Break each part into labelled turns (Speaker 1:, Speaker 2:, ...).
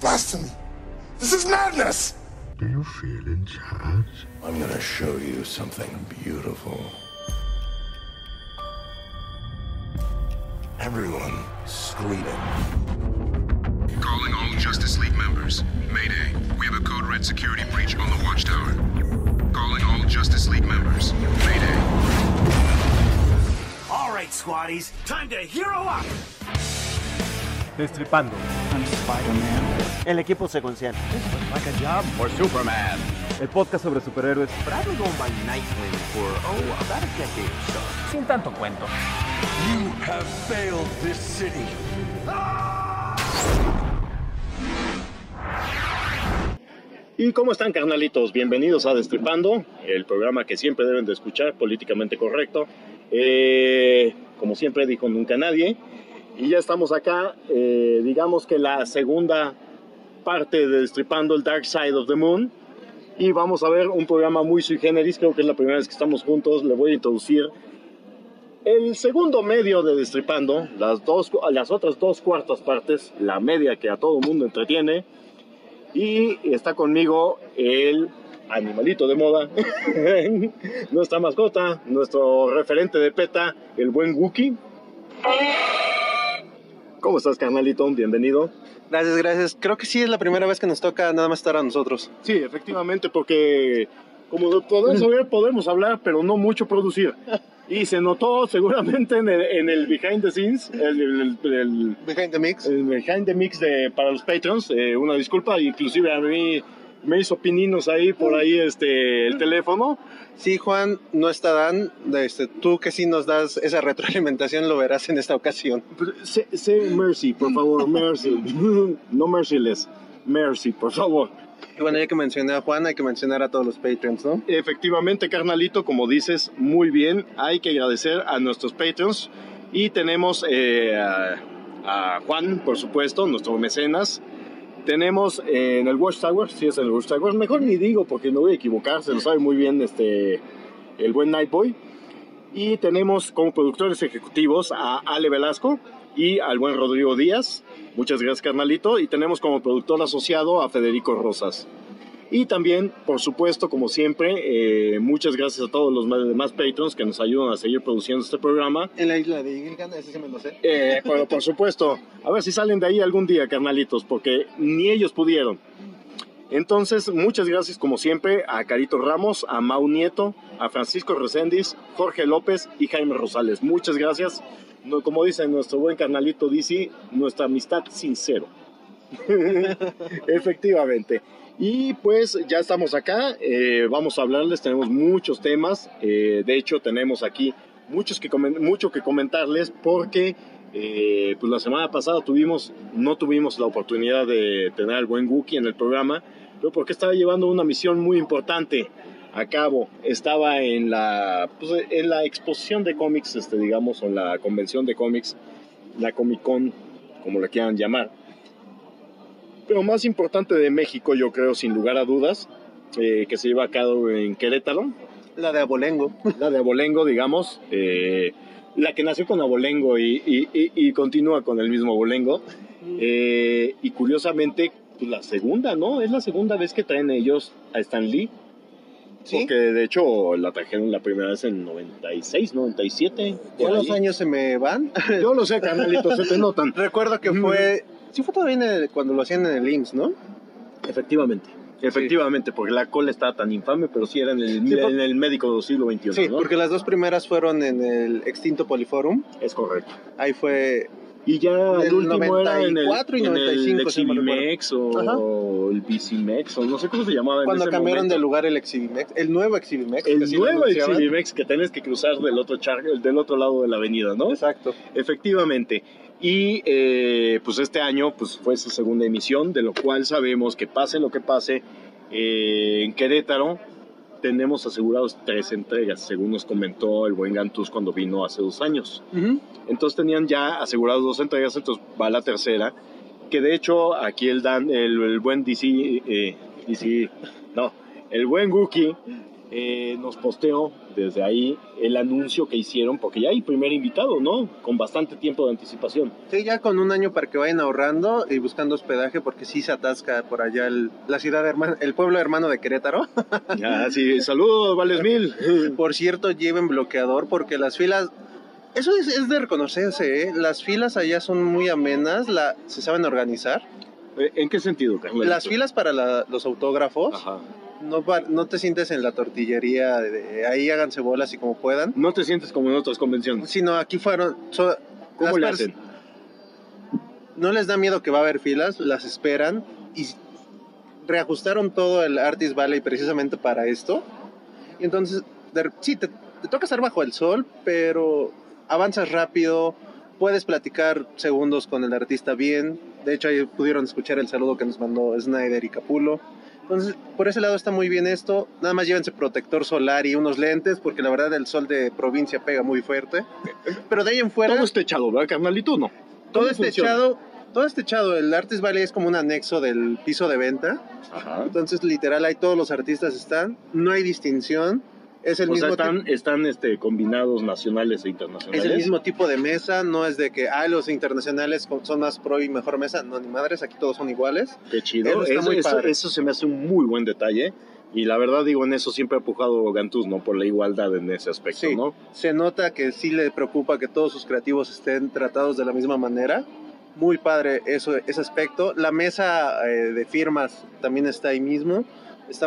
Speaker 1: blasphemy. This is madness.
Speaker 2: Do you feel in charge?
Speaker 1: I'm gonna show you something beautiful. Everyone screaming.
Speaker 3: Calling all Justice League members. Mayday. We have a code red security breach on the watchtower. Calling all Justice League members. Mayday.
Speaker 4: All right, squaddies. Time to hero up.
Speaker 5: Destripando.
Speaker 6: I'm Spider-Man.
Speaker 7: El equipo secuencial.
Speaker 6: Like a job for Superman.
Speaker 5: El podcast sobre superhéroes
Speaker 4: But I've been going by Nightwing for, about a decade or so.
Speaker 5: sin tanto cuento.
Speaker 1: You have failed this city.
Speaker 8: ¿Y cómo están, carnalitos? Bienvenidos a Destripando, el programa que siempre deben de escuchar, políticamente correcto. Como siempre dijo nunca nadie. Y ya estamos acá, digamos que la segunda parte de Destripando, el Dark Side of the Moon. Y vamos a ver un programa muy sui generis, creo que es la primera vez que estamos juntos. Le voy a introducir el segundo medio de Destripando, las otras dos cuartas partes, la media que a todo mundo entretiene. Y está conmigo el animalito de moda, nuestra mascota, nuestro referente de PETA, el buen Wookie. ¿Cómo estás, carnalito? Bienvenido.
Speaker 7: Gracias. Creo que sí es la primera vez que nos toca nada más estar a nosotros.
Speaker 8: Sí, efectivamente, porque como podemos hablar, pero no mucho producir. Y se notó seguramente en el behind the scenes, el
Speaker 7: Behind the Mix.
Speaker 8: el behind the mix para los Patreons. Una disculpa, inclusive a mí me hizo pininos ahí por ahí el teléfono.
Speaker 7: Sí, Juan, no está Dan. Tú que sí nos das esa retroalimentación lo verás en esta ocasión.
Speaker 8: Say mercy, por favor, mercy. No merciless, mercy, por favor.
Speaker 7: Y bueno, ya que mencioné a Juan, hay que mencionar a todos los Patreons, ¿no?
Speaker 8: Efectivamente, carnalito, como dices, muy bien. Hay que agradecer a nuestros Patreons. Y tenemos a Juan, por supuesto, nuestro mecenas. Tenemos en el Watchtower, sí es en el Watchtower, mejor ni digo porque no voy a equivocar, se lo sabe muy bien el buen Nightboy. Y tenemos como productores ejecutivos a Ale Velasco y al buen Rodrigo Díaz. Muchas gracias, carnalito. Y tenemos como productor asociado a Federico Rosas. Y también, por supuesto, como siempre, muchas gracias a todos los demás patrons que nos ayudan a seguir produciendo este programa.
Speaker 7: En la isla de Gilligan, ese sí me lo sé.
Speaker 8: Pero por supuesto, a ver si salen de ahí algún día, carnalitos, porque ni ellos pudieron. Entonces, muchas gracias como siempre a Carito Ramos, a Mau Nieto, a Francisco Reséndiz, Jorge López y Jaime Rosales. Muchas gracias. No, como dice nuestro buen carnalito DC, nuestra amistad sincero. Efectivamente. Y pues ya estamos acá, vamos a hablarles, tenemos muchos temas, de hecho tenemos aquí mucho que comentarles porque pues la semana pasada no tuvimos la oportunidad de tener al buen Wookie en el programa, pero porque estaba llevando una misión muy importante a cabo. Estaba en la exposición de cómics, digamos, o en la convención de cómics, la Comic Con, como la quieran llamar. Pero más importante de México, yo creo, sin lugar a dudas, que se lleva a cabo en Querétaro.
Speaker 7: La de Abolengo.
Speaker 8: La de Abolengo, digamos. La que nació con Abolengo y continúa con el mismo Abolengo. Y curiosamente, pues la segunda, ¿no? Es la segunda vez que traen ellos a Stan Lee. ¿Sí? Porque de hecho la trajeron la primera vez en 96, 97.
Speaker 7: Ya los años se me van.
Speaker 8: Yo lo sé, carnalito, se te notan.
Speaker 7: Recuerdo que fue... Sí fue todavía cuando lo hacían en el IMSS, ¿no?
Speaker 8: Efectivamente, porque la cola estaba tan infame, pero sí era en el médico del siglo XXI,
Speaker 7: sí,
Speaker 8: ¿no?
Speaker 7: Porque las dos primeras fueron en el extinto Poliforum.
Speaker 8: Es correcto.
Speaker 7: Ahí fue...
Speaker 8: Y ya el último era en el
Speaker 7: 95,
Speaker 8: Exhibimex o el Bicimex, o no sé cómo se llamaba.
Speaker 7: Cuando cambiaron
Speaker 8: momento
Speaker 7: de lugar el Exhibimex, el nuevo Exhibimex.
Speaker 8: El nuevo Exhibimex que tenés que cruzar del otro lado de la avenida, ¿no?
Speaker 7: Exacto.
Speaker 8: Efectivamente. Y pues este año pues fue su segunda emisión, de lo cual sabemos que pase lo que pase, en Querétaro tenemos asegurados 3 entregas, según nos comentó el buen Gantús cuando vino hace 2 años. Uh-huh. Entonces tenían ya asegurados 2 entregas, entonces va la tercera, que de hecho aquí el buen el buen Wookie nos posteó desde ahí el anuncio que hicieron, porque ya hay primer invitado, ¿no? Con bastante tiempo de anticipación.
Speaker 7: Sí, ya con un año para que vayan ahorrando y buscando hospedaje, porque sí se atasca por allá la ciudad hermana, el pueblo hermano de Querétaro.
Speaker 8: Ah, sí, saludos, Vales Mil.
Speaker 7: Por cierto, lleven bloqueador porque las filas... Eso es de reconocerse, ¿eh? Las filas allá son muy amenas, se saben organizar.
Speaker 8: ¿En qué sentido, Carlos?
Speaker 7: Las filas para los autógrafos,
Speaker 8: Ajá.
Speaker 7: no te sientes en la tortillería, ahí háganse bolas y como puedan.
Speaker 8: No te sientes como en otras convenciones.
Speaker 7: Sino aquí fueron...
Speaker 8: ¿Cómo le hacen?
Speaker 7: No les da miedo que va a haber filas, las esperan y reajustaron todo el Artist Valley precisamente para esto. Y entonces, sí, te toca estar bajo el sol, pero avanzas rápido, puedes platicar segundos con el artista bien. De hecho, ahí pudieron escuchar el saludo que nos mandó Snyder y Capulo. Entonces, por ese lado está muy bien esto. Nada más llévense protector solar y unos lentes, porque la verdad el sol de provincia pega muy fuerte. Pero de ahí en fuera...
Speaker 8: Todo está echado, ¿verdad, carnalito? No.
Speaker 7: Todo está echado. El Artist Valley es como un anexo del piso de venta.
Speaker 8: Ajá.
Speaker 7: Entonces, literal, ahí todos los artistas están. No hay distinción. Es el mismo
Speaker 8: están combinados nacionales e internacionales.
Speaker 7: Es el mismo tipo de mesa, no es de que los internacionales son más pro y mejor mesa, no, ni madres, aquí todos son iguales.
Speaker 8: Qué chido, eso se me hace un muy buen detalle y la verdad digo, en eso siempre ha empujado Gantuz, ¿no? Por la igualdad en ese aspecto,
Speaker 7: sí,
Speaker 8: ¿no?
Speaker 7: Se nota que sí le preocupa que todos sus creativos estén tratados de la misma manera. Muy padre ese aspecto. La mesa de firmas también está ahí mismo. Está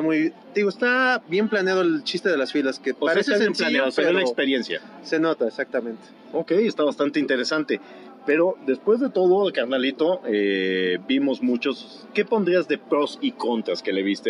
Speaker 7: bien planeado el chiste de las filas, que parece sencillo,
Speaker 8: pero la experiencia.
Speaker 7: Se nota, exactamente.
Speaker 8: Ok, está bastante interesante. Pero después de todo, carnalito, vimos muchos... ¿Qué pondrías de pros y contras que le viste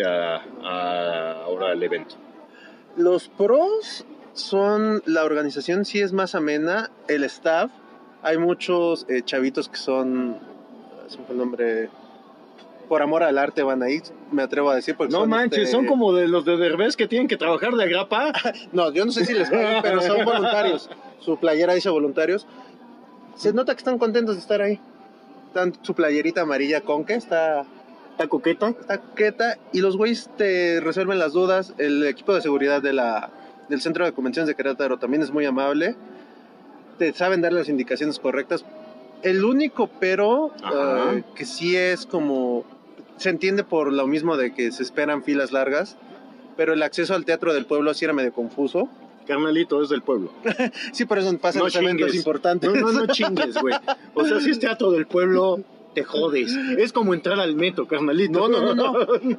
Speaker 8: ahora al evento?
Speaker 7: Los pros son... La organización sí es más amena, el staff. Hay muchos chavitos que son... ¿Cómo fue el nombre? Por amor al arte van ahí, me atrevo a decir. Porque
Speaker 8: no manches, son como de los de Derbez que tienen que trabajar de agrapa.
Speaker 7: No, yo no sé si les pagan, pero son voluntarios. Su playera dice voluntarios. Se nota que están contentos de estar ahí. Su playerita amarilla con que está
Speaker 8: coqueta.
Speaker 7: Está coqueta y los güeyes te resuelven las dudas. El equipo de seguridad del Centro de Convenciones de Querétaro también es muy amable. Te saben dar las indicaciones correctas. El único pero que sí es como... Se entiende por lo mismo de que se esperan filas largas, pero el acceso al Teatro del Pueblo sí era medio confuso.
Speaker 8: Carnalito, es del pueblo.
Speaker 7: Sí, por eso pasan los eventos importantes.
Speaker 8: No chingues, güey. O sea, si es Teatro del Pueblo, te jodes. Es como entrar al metro, carnalito.
Speaker 7: No.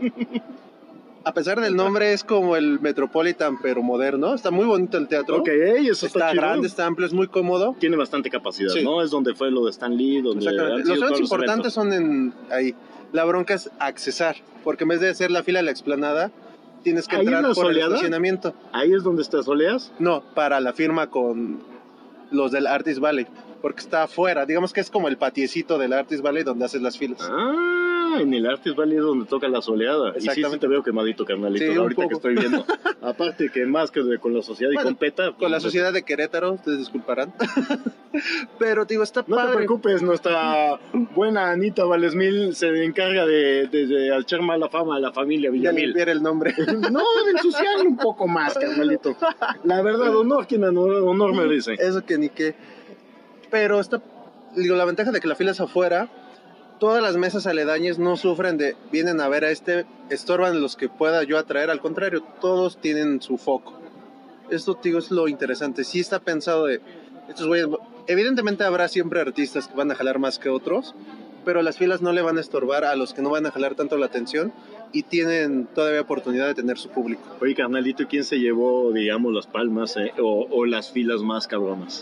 Speaker 7: A pesar del nombre, es como el Metropolitan, pero moderno. Está muy bonito el teatro.
Speaker 8: Ok, eso está chido.
Speaker 7: Grande, está amplio, es muy cómodo.
Speaker 8: Tiene bastante capacidad, sí. ¿No? Es donde fue lo de Stan Lee.
Speaker 7: Los eventos importantes son ahí. La bronca es accesar, porque en vez de hacer la fila a la explanada, tienes que entrar por el estacionamiento.
Speaker 8: ¿Ahí es donde te soleas?
Speaker 7: No, para la firma con los del Artist Valley, porque está afuera. Digamos que es como el patiecito del Artist Valley donde haces las filas.
Speaker 8: En el Artist Valley es donde toca la soleada. Y sí te veo quemadito, carnalito,
Speaker 7: sí,
Speaker 8: ahorita que estoy viendo. Aparte que más que con la sociedad y con PETA.
Speaker 7: Con la sociedad de Querétaro, ustedes disculparán. Pero, digo, está padre.
Speaker 8: No te preocupes, nuestra buena Anita Valesmil se encarga de echar mala fama a la familia Villamil.
Speaker 7: De limpiar el nombre.
Speaker 8: No, de ensuciarle un poco más, carnalito. La verdad, honor quien honor me dice.
Speaker 7: Eso que ni qué. Pero la ventaja de que la fila es afuera, todas las mesas aledañas no sufren vienen a ver a estorban los que pueda yo atraer, al contrario, todos tienen su foco. Esto, digo, es lo interesante. Sí está pensado estos güeyes, evidentemente habrá siempre artistas que van a jalar más que otros, pero las filas no le van a estorbar a los que no van a jalar tanto la atención y tienen todavía oportunidad de tener su público.
Speaker 8: Oye, carnalito, ¿quién se llevó, digamos, las palmas o las filas más cabronas?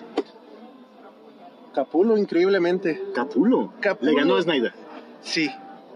Speaker 7: Capulo, increíblemente.
Speaker 8: ¿Capulo? Le ganó a Snyder.
Speaker 7: Sí.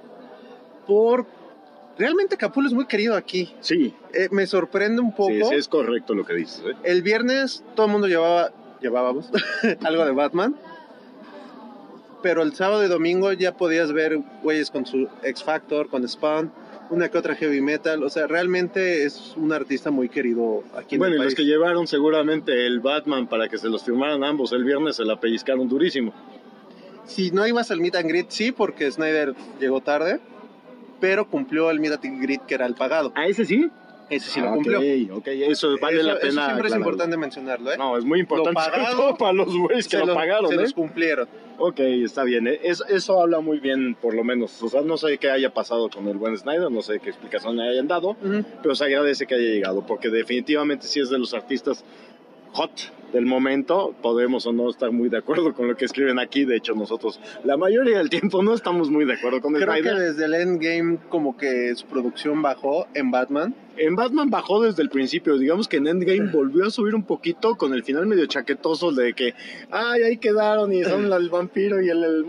Speaker 7: Realmente Capulo es muy querido aquí.
Speaker 8: Sí.
Speaker 7: Me sorprende un poco.
Speaker 8: Sí, es correcto lo que dices.
Speaker 7: El viernes todo el mundo llevábamos algo de Batman. Pero el sábado y domingo ya podías ver güeyes con su X Factor, con Spawn, una que otra heavy metal. O sea, realmente es un artista muy querido aquí en el país.
Speaker 8: Bueno, y los que llevaron seguramente el Batman para que se los firmaran ambos el viernes se la pellizcaron durísimo.
Speaker 7: Si no ibas al meet and greet, sí, porque Snyder llegó tarde, pero cumplió el meet and greet que era el pagado.
Speaker 8: ¿A ese sí?
Speaker 7: Ese sí lo cumplió.
Speaker 8: Ok, eso vale la pena.
Speaker 7: Eso siempre es
Speaker 8: aclararlo.
Speaker 7: importante mencionarlo, ¿eh?
Speaker 8: No, es muy importante,
Speaker 7: Lo
Speaker 8: sobre
Speaker 7: pagado,
Speaker 8: todo para los güeyes que lo pagaron,
Speaker 7: se
Speaker 8: ¿eh?
Speaker 7: los cumplieron.
Speaker 8: Ok, está bien. Eso habla muy bien, por lo menos. O sea, no sé qué haya pasado con el buen Snyder, no sé qué explicación le hayan dado, pero se agradece que haya llegado, porque definitivamente sí es de los artistas hot del momento. Podemos o no estar muy de acuerdo con lo que escriben aquí. De hecho, nosotros la mayoría del tiempo no estamos muy de acuerdo con
Speaker 7: Creo
Speaker 8: Snyder.
Speaker 7: que desde el Endgame como que su producción bajó en Batman.
Speaker 8: En Batman bajó desde el principio, digamos que en Endgame volvió a subir un poquito con el final medio chaquetoso de que ahí quedaron y son el vampiro y el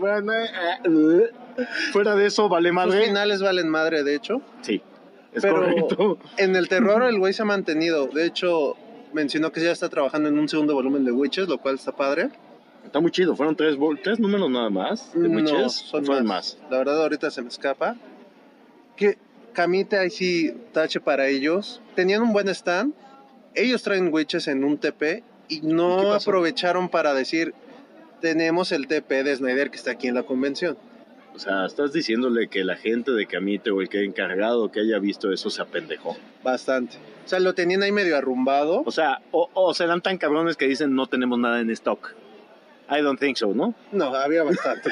Speaker 8: fuera de eso vale
Speaker 7: Sus
Speaker 8: madre.
Speaker 7: finales valen madre, de hecho.
Speaker 8: Sí, es
Speaker 7: Pero
Speaker 8: correcto.
Speaker 7: en el terror el güey se ha mantenido. De hecho, mencionó que ya está trabajando en un segundo volumen de Witches, lo cual está padre.
Speaker 8: Está muy chido, fueron tres números nada más de
Speaker 7: No,
Speaker 8: Witches,
Speaker 7: son
Speaker 8: fueron
Speaker 7: más. La verdad ahorita se me escapa. Que Camite ahí sí tache para ellos. Tenían un buen stand. Ellos traen Witches en un TP y
Speaker 8: ¿Y qué
Speaker 7: no
Speaker 8: pasó?
Speaker 7: aprovecharon para decir tenemos el TP de Snyder que está aquí en la convención.
Speaker 8: O sea, estás diciéndole que la gente de Camite o el que encargado que haya visto eso se apendejó.
Speaker 7: Bastante. O sea, lo tenían ahí medio arrumbado.
Speaker 8: O sea, o serán tan cabrones que dicen no tenemos nada en stock. I don't think so, ¿no?
Speaker 7: No, había bastante.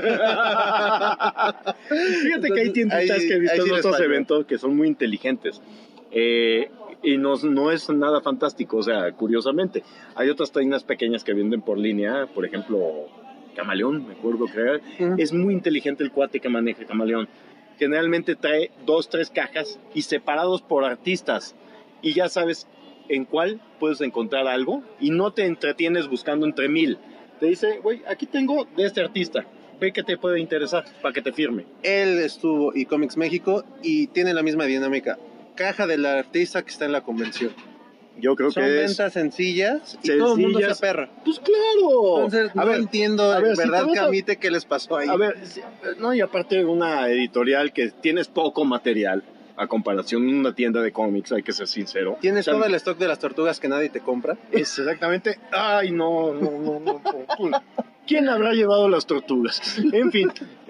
Speaker 8: Fíjate que hay tienditas que he visto
Speaker 7: ahí sí
Speaker 8: en
Speaker 7: les
Speaker 8: otros
Speaker 7: falló.
Speaker 8: eventos que son muy inteligentes. Y no es nada fantástico, o sea, curiosamente. Hay otras tiendas pequeñas que venden por línea, por ejemplo, Camaleón, me acuerdo creer. Es muy inteligente el cuate que maneja Camaleón. Generalmente trae 2, 3 cajas y separados por artistas. Y ya sabes en cuál puedes encontrar algo y no te entretienes buscando entre 1000. Te dice, güey, aquí tengo de este artista. Ve que te puede interesar para que te firme.
Speaker 7: Él estuvo y Comics México y tiene la misma dinámica. Caja del artista que está en la convención.
Speaker 8: Yo creo
Speaker 7: Son
Speaker 8: que
Speaker 7: ventas sencillas y todo el mundo se
Speaker 8: sencillas.
Speaker 7: aperra.
Speaker 8: Pues claro.
Speaker 7: Entonces,
Speaker 8: a
Speaker 7: no
Speaker 8: ver,
Speaker 7: entiendo,
Speaker 8: a ver,
Speaker 7: en
Speaker 8: si
Speaker 7: verdad,
Speaker 8: te vas a-
Speaker 7: Camite, qué les pasó ahí.
Speaker 8: A ver, no, y aparte de una editorial que tienes poco material a comparación de una tienda de cómics, hay que ser sincero.
Speaker 7: Tienes
Speaker 8: O sea,
Speaker 7: todo el stock de las tortugas que nadie te compra.
Speaker 8: Es exactamente. Ay, no. ¿Quién habrá llevado las tortugas? En fin,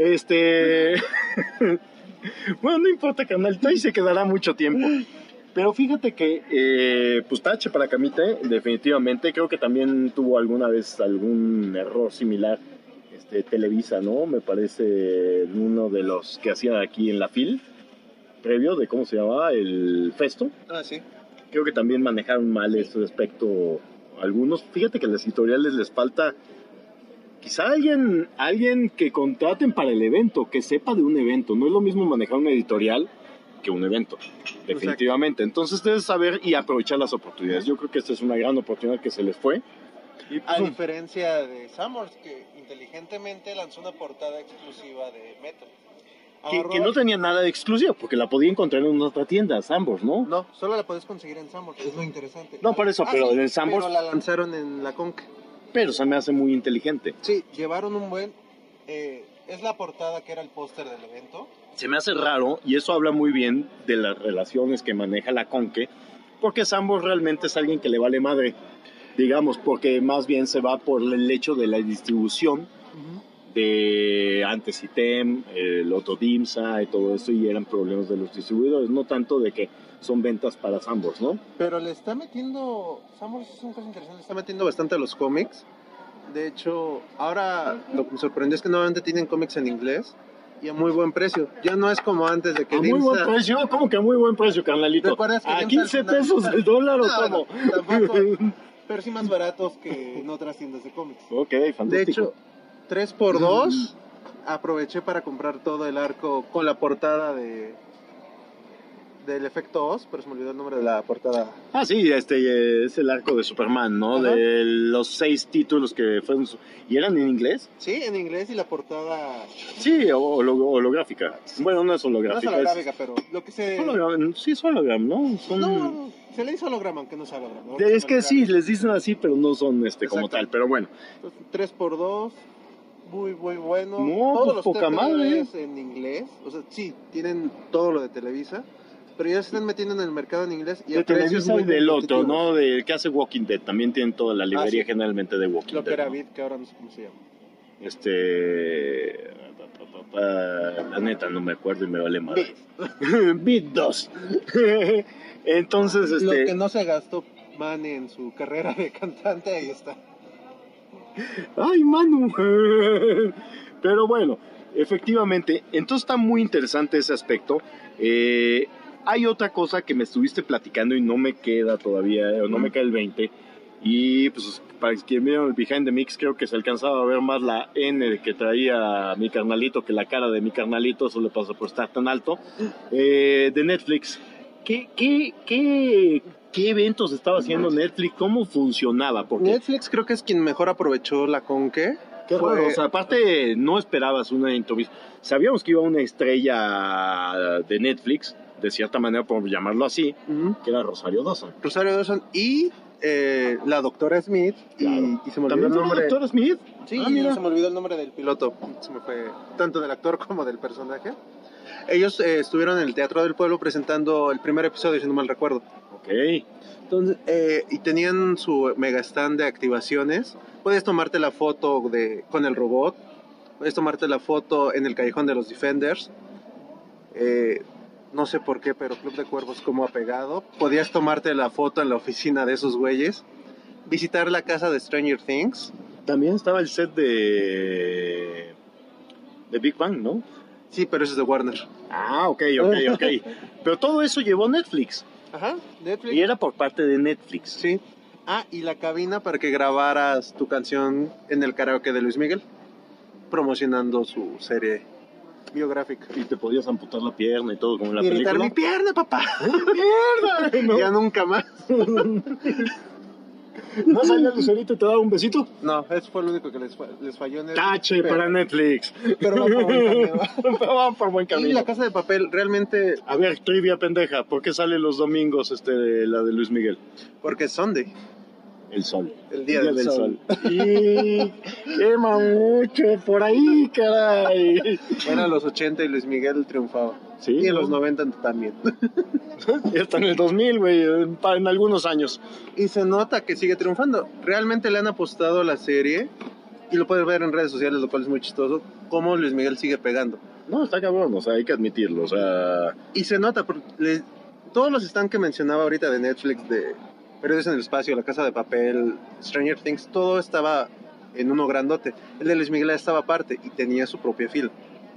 Speaker 8: bueno, no importa, canal, ahí se quedará mucho tiempo. Pero fíjate que, pues tache para Camite, definitivamente. Creo que también tuvo alguna vez algún error similar. Televisa, ¿no? Me parece uno de los que hacían aquí en la FIL, previo de cómo se llamaba, el Festo.
Speaker 7: Ah, sí.
Speaker 8: Creo que también manejaron mal ese aspecto algunos. Fíjate que a las editoriales les falta quizá alguien que contraten para el evento, que sepa de un evento. No es lo mismo manejar una editorial que un evento, definitivamente. Entonces debes saber y aprovechar las oportunidades. Yo creo que esta es una gran oportunidad que se les fue. Y,
Speaker 7: A
Speaker 8: pues,
Speaker 7: diferencia de Summers, que inteligentemente lanzó una portada exclusiva de Metal.
Speaker 8: que no tenía nada de exclusivo, porque la podía encontrar en otra tienda, Sambors, ¿no?
Speaker 7: No, solo la puedes conseguir en Summers, es lo interesante.
Speaker 8: No, por eso, pero en el Summers-
Speaker 7: Pero la lanzaron en la Conca.
Speaker 8: Pero se me hace muy inteligente.
Speaker 7: Sí, llevaron un buen... es la portada que era el póster del evento.
Speaker 8: Se me hace raro, y eso habla muy bien de las relaciones que maneja la Conque, porque Sambors realmente es alguien que le vale madre, digamos, porque más bien se va por el hecho de la distribución de antes ITEM, el otro DIMSA y todo eso, y eran problemas de los distribuidores, no tanto de que son ventas para Sambors, ¿no?
Speaker 7: Pero le está metiendo... Summers es una cosa interesante, le está metiendo bastante a los cómics. De hecho, ahora lo que me sorprendió es que nuevamente tienen cómics en inglés y a muy buen precio. Ya no es como antes de que
Speaker 8: A muy buen
Speaker 7: Dimsa-
Speaker 8: precio, ¿cómo que a muy buen precio, carnalito?
Speaker 7: ¿Recuerdas que
Speaker 8: ¿A
Speaker 7: Dimsa
Speaker 8: 15
Speaker 7: al final-
Speaker 8: pesos el dólar o
Speaker 7: No,
Speaker 8: cómo?
Speaker 7: no, tampoco. Pero sí más baratos que en otras tiendas de cómics.
Speaker 8: Ok, fantástico.
Speaker 7: De hecho, 3x2 aproveché para comprar todo el arco con la portada del efecto Oz, pero se me olvidó el nombre de la portada.
Speaker 8: Ah, sí, es el arco de Superman, ¿no?
Speaker 7: Ajá.
Speaker 8: De los 6 títulos que fueron... ¿Y eran en inglés?
Speaker 7: Sí, en inglés y la portada...
Speaker 8: Sí, holográfica. Bueno, no es
Speaker 7: No es
Speaker 8: holográfica.
Speaker 7: holográfica, pero lo que se...
Speaker 8: Sí, es hologram, ¿no? Son...
Speaker 7: No, se le hizo holograma, aunque no sea holograma. ¿no?
Speaker 8: Es que sí, les dicen así, pero no son como
Speaker 7: Exacto.
Speaker 8: tal. Pero bueno,
Speaker 7: 3x2, muy bueno.
Speaker 8: No,
Speaker 7: Todos
Speaker 8: pues
Speaker 7: los
Speaker 8: poca madre.
Speaker 7: TPBs en inglés, o sea, sí, tienen todo lo de Televisa, pero ya se están metiendo en el mercado en inglés y
Speaker 8: de
Speaker 7: a precios
Speaker 8: Televisa
Speaker 7: muy
Speaker 8: y del otro,
Speaker 7: competitivos.
Speaker 8: ¿no? Del que hace Walking Dead. También tienen toda la librería
Speaker 7: sí.
Speaker 8: generalmente de Walking
Speaker 7: Lo que
Speaker 8: Dead.
Speaker 7: era
Speaker 8: ¿no?
Speaker 7: Vid, que ahora no sé cómo se llama.
Speaker 8: La neta, no me acuerdo y me vale más. Beat 2. Entonces,
Speaker 7: Lo que no se gastó Manny en su carrera de cantante, ahí está.
Speaker 8: ¡Ay, Manu! Pero bueno, efectivamente, entonces está muy interesante ese aspecto. Hay otra cosa que me estuviste platicando y no me queda todavía, o no me cae el 20. Y pues para quien vieron el Behind the Mix, creo que se alcanzaba a ver más la N que traía mi carnalito que la cara de mi carnalito. Eso le pasa por estar tan alto. De Netflix. ¿Qué eventos estaba haciendo Netflix? ¿Cómo funcionaba? Porque
Speaker 7: Netflix creo que es quien mejor aprovechó la Conque.
Speaker 8: qué raro, o sea, aparte no esperabas una introducción. Sabíamos que iba una estrella de Netflix, de cierta manera por llamarlo así, que era Rosario Dawson.
Speaker 7: Rosario Dawson y la doctora Smith.
Speaker 8: Claro.
Speaker 7: Y se me olvidó
Speaker 8: ¿También
Speaker 7: el
Speaker 8: fue
Speaker 7: nombre.
Speaker 8: el Dr. Smith?
Speaker 7: Sí,
Speaker 8: mira.
Speaker 7: se me olvidó el nombre del piloto. Se me fue tanto del actor como del personaje. Ellos estuvieron en el Teatro del Pueblo presentando el primer episodio, si no mal recuerdo.
Speaker 8: Ok.
Speaker 7: Entonces, y tenían su mega stand de activaciones. Puedes tomarte la foto con el robot. Puedes tomarte la foto en el Callejón de los Defenders. No sé por qué, pero Club de Cuervos como apegado. Podías tomarte la foto en la oficina de esos güeyes. Visitar la casa de Stranger Things.
Speaker 8: También estaba el set de Big Bang, ¿no?
Speaker 7: Sí, pero ese es de Warner.
Speaker 8: Ah, ok. Pero todo eso llevó Netflix.
Speaker 7: Ajá, Netflix.
Speaker 8: Y era por parte de Netflix.
Speaker 7: Sí. Ah, y la cabina para que grabaras tu canción en el karaoke de Luis Miguel, promocionando su serie biográfica.
Speaker 8: Y te podías amputar la pierna y todo como en la
Speaker 7: Y gritar,
Speaker 8: película.
Speaker 7: ¡mi pierna, papá!
Speaker 8: ¡Mierda! ¿No?
Speaker 7: Ya nunca más.
Speaker 8: ¿No salía Lucerito y te daba un besito?
Speaker 7: No, eso fue lo único que les falló en el...
Speaker 8: ¡Tache para Netflix!
Speaker 7: Pero va por buen camino.
Speaker 8: Pero van por buen
Speaker 7: Y
Speaker 8: camino.
Speaker 7: La Casa de Papel, realmente,
Speaker 8: A ver, trivia pendeja. ¿Por qué sale los domingos la de Luis Miguel?
Speaker 7: porque es Sunday.
Speaker 8: El sol.
Speaker 7: El día del sol.
Speaker 8: Y quema mucho por ahí, caray.
Speaker 7: Eran los 80 y Luis Miguel triunfaba.
Speaker 8: Sí,
Speaker 7: Y en
Speaker 8: ¿no?
Speaker 7: los 90 también.
Speaker 8: Ya está en el 2000, güey, en algunos años.
Speaker 7: Y se nota que sigue triunfando. Realmente le han apostado a la serie, y lo puedes ver en redes sociales, lo cual es muy chistoso, cómo Luis Miguel sigue pegando.
Speaker 8: No, está cabrón, o sea, hay que admitirlo, o sea...
Speaker 7: Y se nota, porque todos los stands que mencionaba ahorita de Netflix, de Perdidos en el Espacio, La Casa de Papel, Stranger Things, todo estaba en uno grandote. El de Luis Miguel estaba aparte y tenía su propia fila.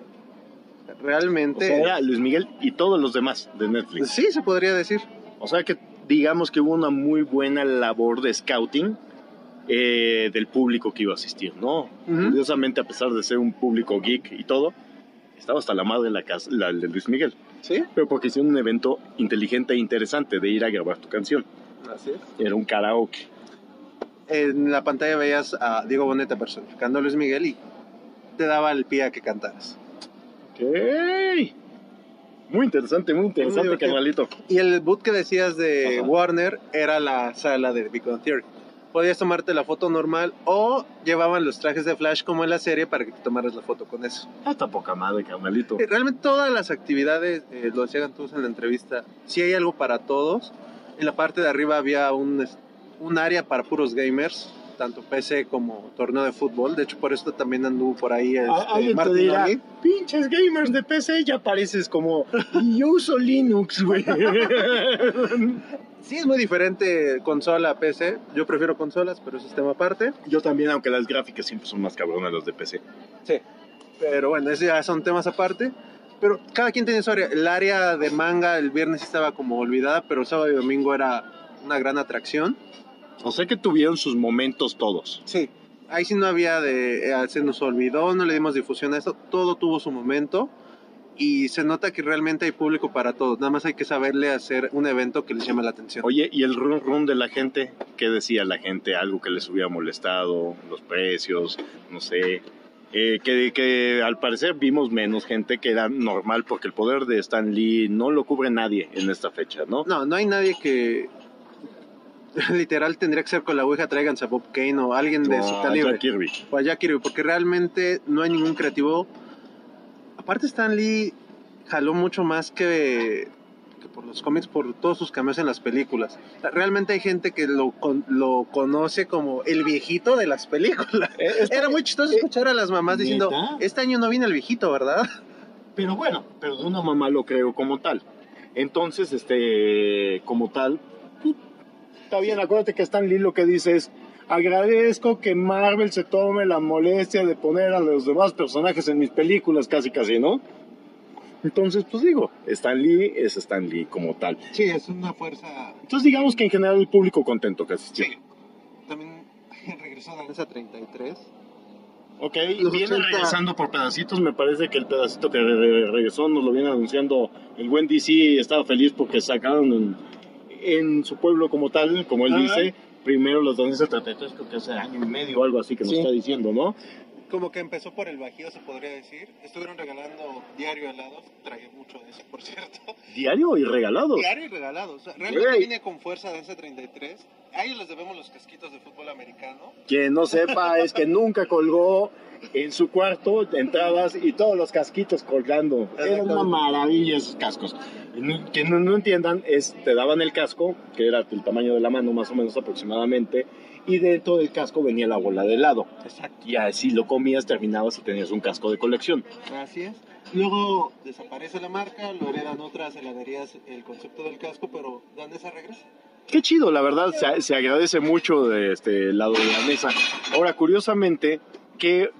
Speaker 8: O
Speaker 7: Realmente...
Speaker 8: sea, era Luis Miguel y todos los demás de Netflix.
Speaker 7: Sí, se podría decir.
Speaker 8: O sea que digamos que hubo una muy buena labor de scouting del público que iba a asistir, ¿no? Curiosamente, a pesar de ser un público geek y todo, estaba hasta la madre en la casa, la de Luis Miguel.
Speaker 7: Sí,
Speaker 8: Pero porque hicieron un evento inteligente e interesante de ir a grabar tu canción.
Speaker 7: así es.
Speaker 8: Era un karaoke.
Speaker 7: En la pantalla veías a Diego Boneta personificando a Luis Miguel y te daba el pie a que cantaras.
Speaker 8: Ok. Muy interesante,
Speaker 7: divertido.
Speaker 8: carnalito.
Speaker 7: Y el boot que decías de
Speaker 8: Ajá.
Speaker 7: Warner era la sala de Big Bang Theory. Podías tomarte la foto normal o llevaban los trajes de Flash como en la serie para que te tomaras la foto con eso.
Speaker 8: Hasta poca madre, carnalito.
Speaker 7: Realmente todas las actividades, lo decían todos en la entrevista, sí hay algo para todos. En la parte de arriba había un área para puros gamers, tanto PC como torneo de fútbol. De hecho, por esto también anduvo por ahí
Speaker 8: Alguien te
Speaker 7: Martín
Speaker 8: dirá,
Speaker 7: Oli.
Speaker 8: pinches gamers de PC, ya pareces como, yo uso Linux, güey.
Speaker 7: Sí, es muy diferente consola a PC. Yo prefiero consolas, pero eso es tema aparte.
Speaker 8: Yo también, aunque las gráficas siempre son más cabronas las de PC.
Speaker 7: Sí. Pero bueno, esos ya son temas aparte. Pero cada quien tiene su área. El área de manga el viernes estaba como olvidada, pero el sábado y domingo era una gran atracción.
Speaker 8: O sea que tuvieron sus momentos todos.
Speaker 7: Sí. Ahí sí no había se nos olvidó, no le dimos difusión a esto. Todo tuvo su momento. Y se nota que realmente hay público para todos. Nada más hay que saberle hacer un evento que les llame la atención.
Speaker 8: Oye, ¿y el run de la gente? ¿Qué decía la gente? ¿Algo que les hubiera molestado? ¿Los precios? No sé. Que al parecer vimos menos gente, que era normal porque el poder de Stan Lee no lo cubre nadie en esta fecha, ¿no?
Speaker 7: No hay nadie que... Literal tendría que ser con la ouija, tráiganse a Bob Kane o alguien de su
Speaker 8: No,
Speaker 7: calibre.
Speaker 8: Jack Kirby.
Speaker 7: O a Jack Kirby, porque realmente no hay ningún creativo. Aparte Stan Lee jaló mucho más que que por los cómics, por todos sus cameos en las películas. O sea, realmente hay gente que lo conoce como el viejito de las películas. Era muy chistoso escuchar a las mamás diciendo,
Speaker 8: ¿Neta?
Speaker 7: este año no viene el viejito, ¿verdad?
Speaker 8: Pero bueno, pero de una mamá lo creo como tal. Entonces, como tal, pues, está bien, acuérdate que Stan Lee lo que dice es: agradezco que Marvel se tome la molestia de poner a los demás personajes en mis películas, casi, ¿no? Entonces, pues digo, Stan Lee es Stan Lee como tal.
Speaker 7: Sí, es una fuerza...
Speaker 8: Entonces digamos que en general el público contento que asistió.
Speaker 7: Sí. También regresó a Danza 33.
Speaker 8: Ok,
Speaker 7: Los
Speaker 8: viene
Speaker 7: 80.
Speaker 8: regresando por pedacitos. Me parece que el pedacito que regresó nos lo viene anunciando el buen DC. Estaba feliz porque sacaron en su pueblo como tal, como él dice, primero los Danza 33, creo que hace año y medio o algo así que nos está diciendo, ¿no?
Speaker 7: Como que empezó por el Bajío, se podría decir. Estuvieron regalando diario helados. Tragué mucho de eso, por cierto.
Speaker 8: ¿Diario y regalados?
Speaker 7: Diario y regalados. O sea, realmente
Speaker 8: Güey.
Speaker 7: viene con fuerza Danza 33. A ellos les debemos los casquitos de fútbol americano.
Speaker 8: Quien no sepa es que nunca colgó en su cuarto, entrabas y todos los casquitos colgando. Era una maravilla esos cascos. Quien no entiendan, te daban el casco, que era del tamaño de la mano más o menos aproximadamente, y dentro del casco venía la bola de helado.
Speaker 7: Exacto.
Speaker 8: Y así lo comías, terminabas y tenías un casco de colección.
Speaker 7: Así es. Luego desaparece la marca, lo heredan otras heladerías el concepto del casco, pero Danesa regresa.
Speaker 8: Qué chido, la verdad, se agradece mucho de este lado de la mesa. Ahora, curiosamente, que,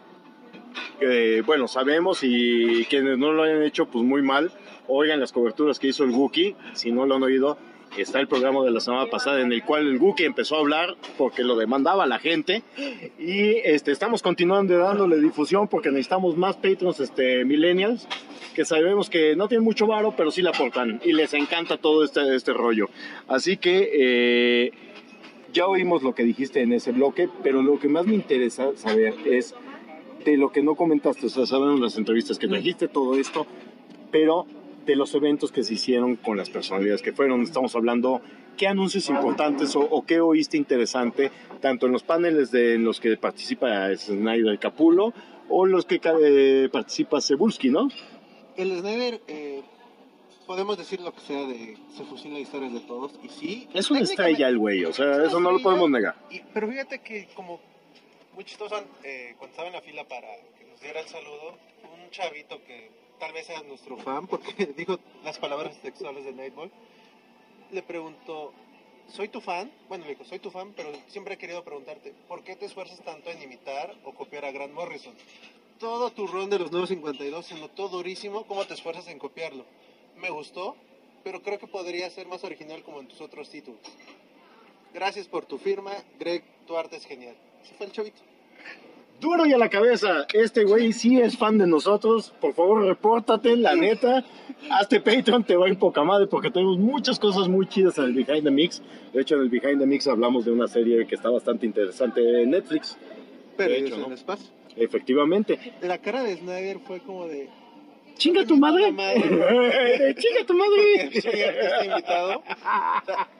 Speaker 8: bueno, sabemos, y quienes no lo hayan hecho, pues muy mal, oigan las coberturas que hizo el Wookiee, si no lo han oído, está el programa de la semana pasada en el cual el Wookiee empezó a hablar porque lo demandaba la gente, y estamos continuando dándole difusión porque necesitamos más patrons millennials, que sabemos que no tienen mucho varo, pero sí la aportan y les encanta todo este rollo. Así que ya oímos lo que dijiste en ese bloque, pero lo que más me interesa saber es de lo que no comentaste. O sea, sabemos las entrevistas que trajiste, todo esto, pero de los eventos que se hicieron con las personalidades que fueron. Estamos hablando qué anuncios importantes o qué oíste interesante, tanto en los paneles en los que participa Snyder Capullo o los que participa Cebulski, ¿no?
Speaker 7: El Snyder, podemos decir lo que sea de se fusila historias de todos, y sí.
Speaker 8: Es una
Speaker 7: técnicamente,
Speaker 8: estrella el güey, o sea,
Speaker 7: es una
Speaker 8: eso no lo
Speaker 7: estrella,
Speaker 8: podemos negar.
Speaker 7: Pero fíjate que como muy chistoso, cuando estaba en la fila para que nos diera el saludo, un chavito que tal vez sea nuestro fan, porque dijo las palabras textuales de Nightball, le preguntó, ¿soy tu fan? Bueno, le dijo, soy tu fan, pero siempre he querido preguntarte, ¿por qué te esfuerzas tanto en imitar o copiar a Grant Morrison? Todo tu run de los Nuevos 52 se notó durísimo, ¿cómo te esfuerzas en copiarlo? Me gustó, pero creo que podría ser más original como en tus otros títulos. Gracias por tu firma, Greg, tu arte es genial. Ese fue el chavito.
Speaker 8: Duro y a la cabeza, este güey sí es fan de nosotros. Por favor, repórtate, la neta. Hazte Patreon, te va a ir poca madre porque tenemos muchas cosas muy chidas en el Behind the Mix. De hecho, en el Behind the Mix hablamos de una serie que está bastante interesante en Netflix.
Speaker 7: Pero
Speaker 8: De
Speaker 7: eso
Speaker 8: hecho,
Speaker 7: en
Speaker 8: ¿no?
Speaker 7: el espacio.
Speaker 8: Efectivamente.
Speaker 7: La cara de Snyder fue como de...
Speaker 8: ¡Chinga tu madre! ¡Chinga tu madre!
Speaker 7: Porque este invitado o sea,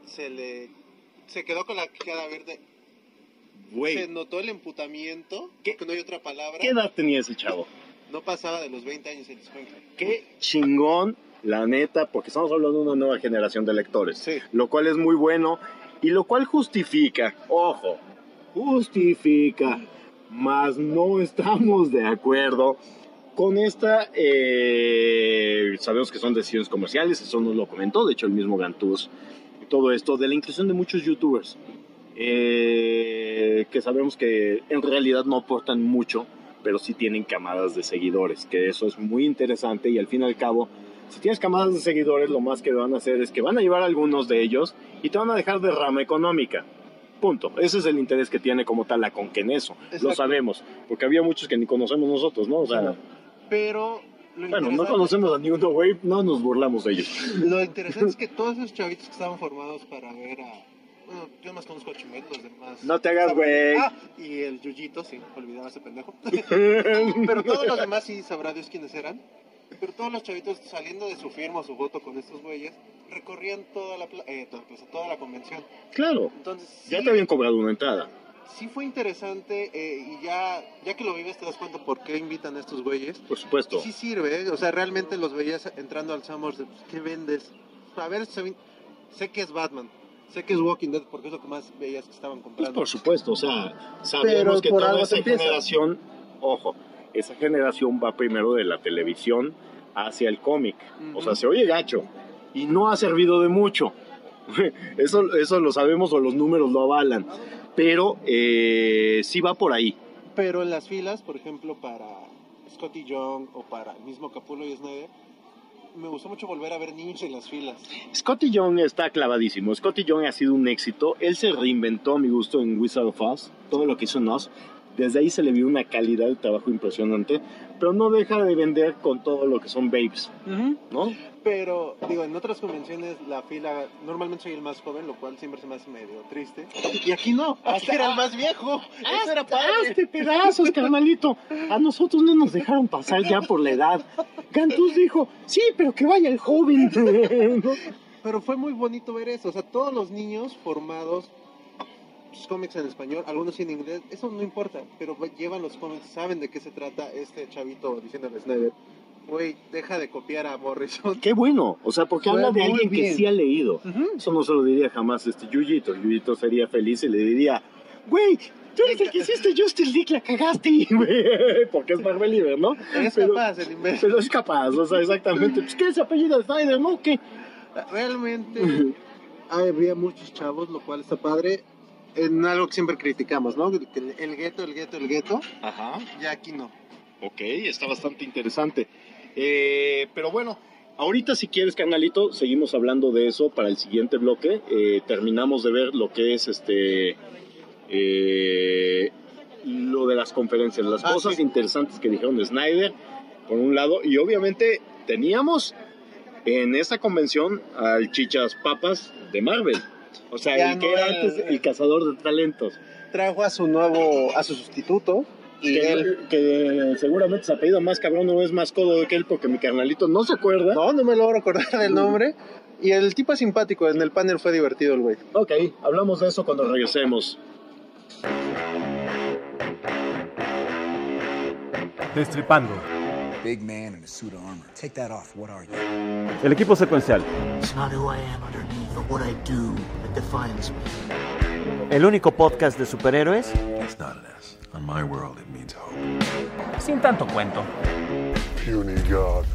Speaker 7: se quedó con la quijada verde. Se
Speaker 8: Güey,
Speaker 7: notó el emputamiento,
Speaker 8: ¿Qué?
Speaker 7: que no hay otra palabra.
Speaker 8: ¿qué edad tenía ese chavo?
Speaker 7: No pasaba de los 20 años el escuincle.
Speaker 8: Qué chingón, la neta, porque estamos hablando de una nueva generación de lectores.
Speaker 7: Sí.
Speaker 8: Lo cual es muy bueno y lo cual justifica, ojo, justifica, mas no estamos de acuerdo con esta, sabemos que son decisiones comerciales, eso nos lo comentó, de hecho el mismo Gantús, y todo esto, de la inclusión de muchos youtubers, que sabemos que en realidad no aportan mucho, pero sí tienen camadas de seguidores, que eso es muy interesante y al fin y al cabo, si tienes camadas de seguidores, lo más que van a hacer es que van a llevar a algunos de ellos y te van a dejar de rama económica. Punto. Ese es el interés que tiene como tal la Conque en eso.
Speaker 7: Exacto.
Speaker 8: Lo sabemos, porque había muchos que ni conocemos nosotros, ¿no? O sea,
Speaker 7: Pero lo
Speaker 8: bueno, no
Speaker 7: interesante-
Speaker 8: conocemos a ninguno, güey, no nos burlamos de ellos.
Speaker 7: Lo interesante es que todos esos chavitos que estaban formados para ver a... Bueno, yo más conozco a Chumel, los demás...
Speaker 8: No te hagas, güey.
Speaker 7: Ah, y el Yuyito, sí, olvidaba ese pendejo. Pero todos los demás sí sabrá Dios quiénes eran. Pero todos los chavitos saliendo de su firma o su voto con estos güeyes, recorrían toda la toda la convención.
Speaker 8: Claro,
Speaker 7: Entonces,
Speaker 8: ya
Speaker 7: sí,
Speaker 8: te habían cobrado una entrada.
Speaker 7: sí fue interesante y ya que lo vives te das cuenta por qué invitan a estos güeyes.
Speaker 8: Por supuesto.
Speaker 7: Sí sirve, o sea, realmente los veías entrando al Summers de, pues, ¿qué vendes? a ver, sé que es Batman, sé que es Walking Dead, porque es lo que más veías que estaban
Speaker 8: Pues
Speaker 7: comprando.
Speaker 8: por supuesto, o sea,
Speaker 7: Pero
Speaker 8: sabemos que
Speaker 7: por
Speaker 8: toda
Speaker 7: algo
Speaker 8: esa
Speaker 7: se empieza.
Speaker 8: generación, ojo, esa generación va primero de la televisión hacia el cómic. O sea, se oye gacho y no ha servido de mucho. Eso lo sabemos o los números lo avalan. Pero sí va por ahí.
Speaker 7: Pero en las filas, por ejemplo, para Scotty Young o para el mismo Capullo y Snyder, me gustó mucho volver a ver niños en las filas.
Speaker 8: Scotty Young está clavadísimo. Scotty Young ha sido un éxito. Él se reinventó a mi gusto en Wizard of Oz. Todo lo que hizo en Oz. Desde ahí se le vio una calidad de trabajo impresionante. Pero no deja de vender con todo lo que son babes, ¿no?
Speaker 7: Pero, digo, en otras convenciones la fila, normalmente soy el más joven, lo cual siempre se me hace medio triste. Y aquí no, aquí era el más viejo. Eso era padre.
Speaker 8: ¡Hazte pedazos, carnalito! A nosotros no nos dejaron pasar ya por la edad. Gantús dijo, sí, pero que vaya el joven. ¿No?
Speaker 7: Pero fue muy bonito ver eso. O sea, todos los niños formados, pues, cómics en español, algunos en inglés, eso no importa. Pero llevan los cómics, saben de qué se trata este chavito diciéndole a Snyder. Güey, deja de copiar a Morrison.
Speaker 8: Qué bueno, o sea, porque
Speaker 7: Fue
Speaker 8: habla de
Speaker 7: muy
Speaker 8: alguien que
Speaker 7: bien.
Speaker 8: sí ha leído. Eso no se lo diría jamás Yuyito. Yuyito sería feliz y le diría, güey, tú eres el que hiciste Justice League, la cagaste, güey. Porque es Marvel, ¿no?
Speaker 7: Es
Speaker 8: Pero-
Speaker 7: capaz el imbécil.
Speaker 8: Pero es capaz, o sea, exactamente. Pues, ¿qué es apellido de Snyder, no? ¿Qué?
Speaker 7: Realmente había muchos chavos, lo cual está padre. En algo que siempre criticamos, ¿no? Que el gueto.
Speaker 8: Ajá.
Speaker 7: Ya aquí no.
Speaker 8: Ok, está bastante interesante. Pero bueno, ahorita si quieres, carnalito, seguimos hablando de eso para el siguiente bloque. Terminamos de ver lo que es lo de las conferencias, las cosas
Speaker 7: sí.
Speaker 8: interesantes que dijeron de Snyder, por un lado, y obviamente teníamos en esta convención al Chichas Papas de Marvel. O sea,
Speaker 7: Ya
Speaker 8: el que
Speaker 7: no
Speaker 8: era
Speaker 7: era-
Speaker 8: antes el cazador de talentos.
Speaker 7: Trajo a su sustituto. Y él,
Speaker 8: Que seguramente su apellido más cabrón no es más codo que él porque mi carnalito no se acuerda.
Speaker 7: no me logro acordar del nombre. Y el tipo es simpático, en el panel fue divertido el güey.
Speaker 8: Ok, hablamos de eso cuando regresemos.
Speaker 5: Destripando.
Speaker 9: Big man in a suit of armor. Take that off. What are you?
Speaker 5: El equipo secuencial.
Speaker 10: It's not who I am underneath, but what I do that defines me.
Speaker 4: El único podcast de superhéroes
Speaker 1: It's not an S. On my world, it means hope.
Speaker 5: Sin tanto cuento.
Speaker 2: Puny God.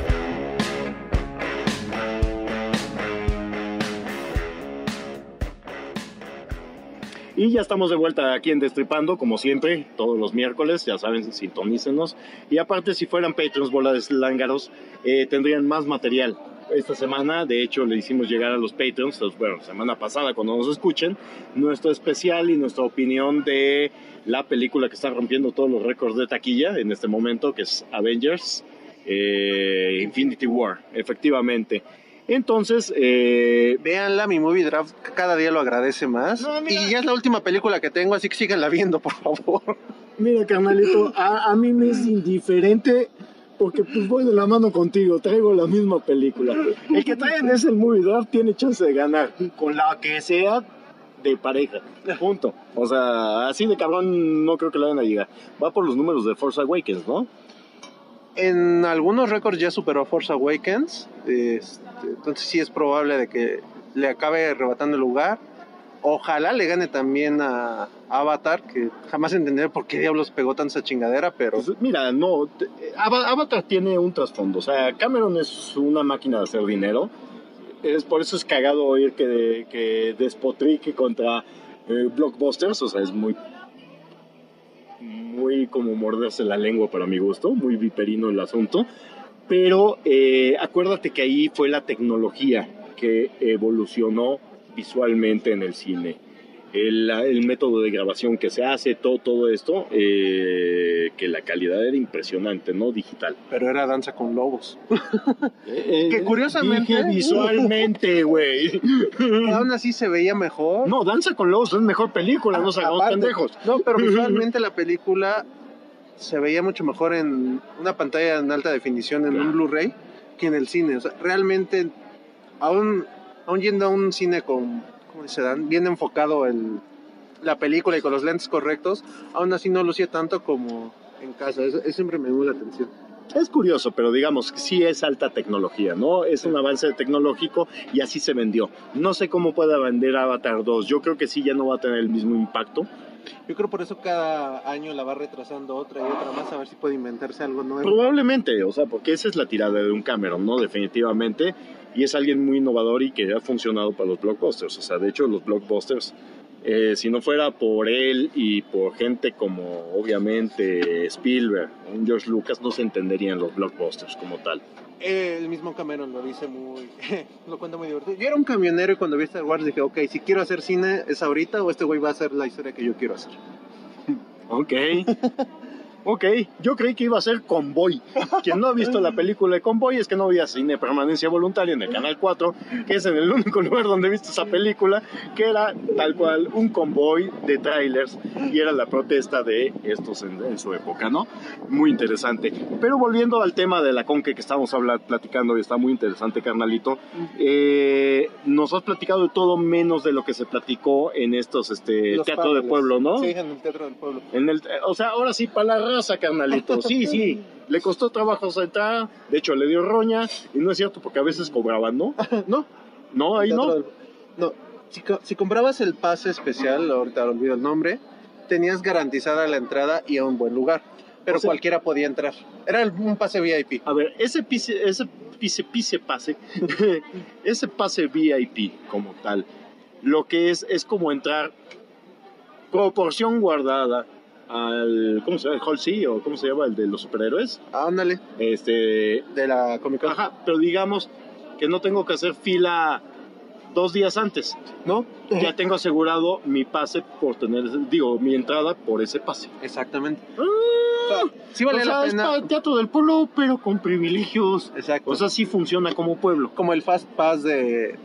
Speaker 8: Y ya estamos de vuelta aquí en Destripando, como siempre, todos los miércoles, ya saben, sintonícenos. Y aparte, si fueran Patreons, bola de lángaros, tendrían más material. Esta semana, de hecho, le hicimos llegar a los Patreons, bueno, semana pasada, cuando nos escuchen, nuestro especial y nuestra opinión de la película que está rompiendo todos los récords de taquilla en este momento, que es Avengers Infinity War, efectivamente. Entonces,
Speaker 7: Véanla, mi movie draft cada día lo agradece más.
Speaker 8: No, mira.
Speaker 7: Y ya es la última película que tengo, así que síganla viendo, por favor.
Speaker 8: mira, carnalito, a mí me es indiferente porque pues voy de la mano contigo, traigo la misma película. El que traen es el movie draft, tiene chance de ganar, con la que sea de pareja, punto. O sea, así de cabrón no creo que le vayan a llegar. Va por los números de Force Awakens, ¿no?
Speaker 7: En algunos récords ya superó a Force Awakens. Entonces sí es probable de que le acabe arrebatando el lugar. Ojalá le gane también a Avatar, que jamás entenderé por qué diablos pegó tan esa chingadera, pero
Speaker 8: Pues, mira, no, Avatar tiene un trasfondo. O sea, Cameron es una máquina de hacer dinero. Por eso es cagado oír que despotrique contra blockbusters. O sea, es muy como morderse la lengua para mi gusto, muy viperino el asunto. Pero acuérdate que ahí fue la tecnología que evolucionó visualmente en el cine. El método de grabación que se hace, todo esto, que la calidad era impresionante, ¿no? Digital.
Speaker 7: pero era Danza con Lobos. Que curiosamente-
Speaker 8: Dije visualmente, güey.
Speaker 7: Aún así se veía mejor.
Speaker 8: No, Danza con Lobos es mejor película, no se hagamos
Speaker 7: Aparte,
Speaker 8: pendejos.
Speaker 7: No, pero visualmente la película se veía mucho mejor en una pantalla en alta definición, en un Blu-ray, que en el cine. O sea, realmente, aún yendo a un cine con, ¿cómo dice Dan? Bien enfocado la película y con los lentes correctos, aún así no lucía tanto como en casa. Eso siempre me llamó la atención.
Speaker 8: Es curioso, pero digamos que sí es alta tecnología, ¿no? Es un avance tecnológico y así se vendió. No sé cómo pueda vender Avatar 2. Yo creo que sí ya no va a tener el mismo impacto.
Speaker 7: Yo creo por eso cada año la va retrasando otra y otra más, a ver si puede inventarse algo nuevo.
Speaker 8: Probablemente, o sea, porque esa es la tirada de un Cameron, ¿no? Definitivamente. Y es alguien muy innovador y que ha funcionado para los blockbusters. O sea, de hecho, los blockbusters, si no fuera por él y por gente como, obviamente, Spielberg, un George Lucas, no se entenderían los blockbusters como tal.
Speaker 7: El mismo Cameron lo dice lo cuenta muy divertido. Yo era un camionero y cuando vi Star Wars dije, ok, si quiero hacer cine, ¿es ahorita o este güey va a hacer la historia que yo quiero hacer?
Speaker 8: Ok, yo creí que iba a ser Convoy. Quien no ha visto la película de Convoy es que no había cine permanencia voluntaria en el Canal 4, que es en el único lugar donde he visto esa película, que era tal cual un convoy de trailers y era la protesta de estos en su época, ¿no? Muy interesante. Pero volviendo al tema de la Conque que estamos platicando y está muy interesante, carnalito, nos has platicado de todo menos de lo que se platicó en estos teatro de pueblo, ¿no?
Speaker 7: Sí, en el Teatro del Pueblo.
Speaker 8: O sea, ahora sí, para la raza, carnalito. Sí. Le costó trabajo entrar, de hecho le dio roña, y no es cierto porque a veces cobraban, ¿no? No, ahí no.
Speaker 7: No, si comprabas el pase especial, ahorita olvido el nombre, tenías garantizada la entrada y a un buen lugar. Pero cualquiera podía entrar. Era un pase VIP.
Speaker 8: A ver, ese pase VIP como tal, lo que es como entrar proporción guardada al, ¿cómo se llama? ¿El Hall C? ¿O cómo se llama? ¿El de los superhéroes?
Speaker 7: Ándale.
Speaker 8: De
Speaker 7: la Comic Con.
Speaker 8: Ajá, pero digamos que no tengo que hacer fila 2 días antes.
Speaker 7: ¿No?
Speaker 8: Ya tengo asegurado mi pase por mi entrada por ese pase.
Speaker 7: Exactamente. Sí vale la pena.
Speaker 8: Es para el Teatro del Pueblo, pero con privilegios.
Speaker 7: Exacto.
Speaker 8: O sea, sí funciona como pueblo.
Speaker 7: Como el Fast Pass se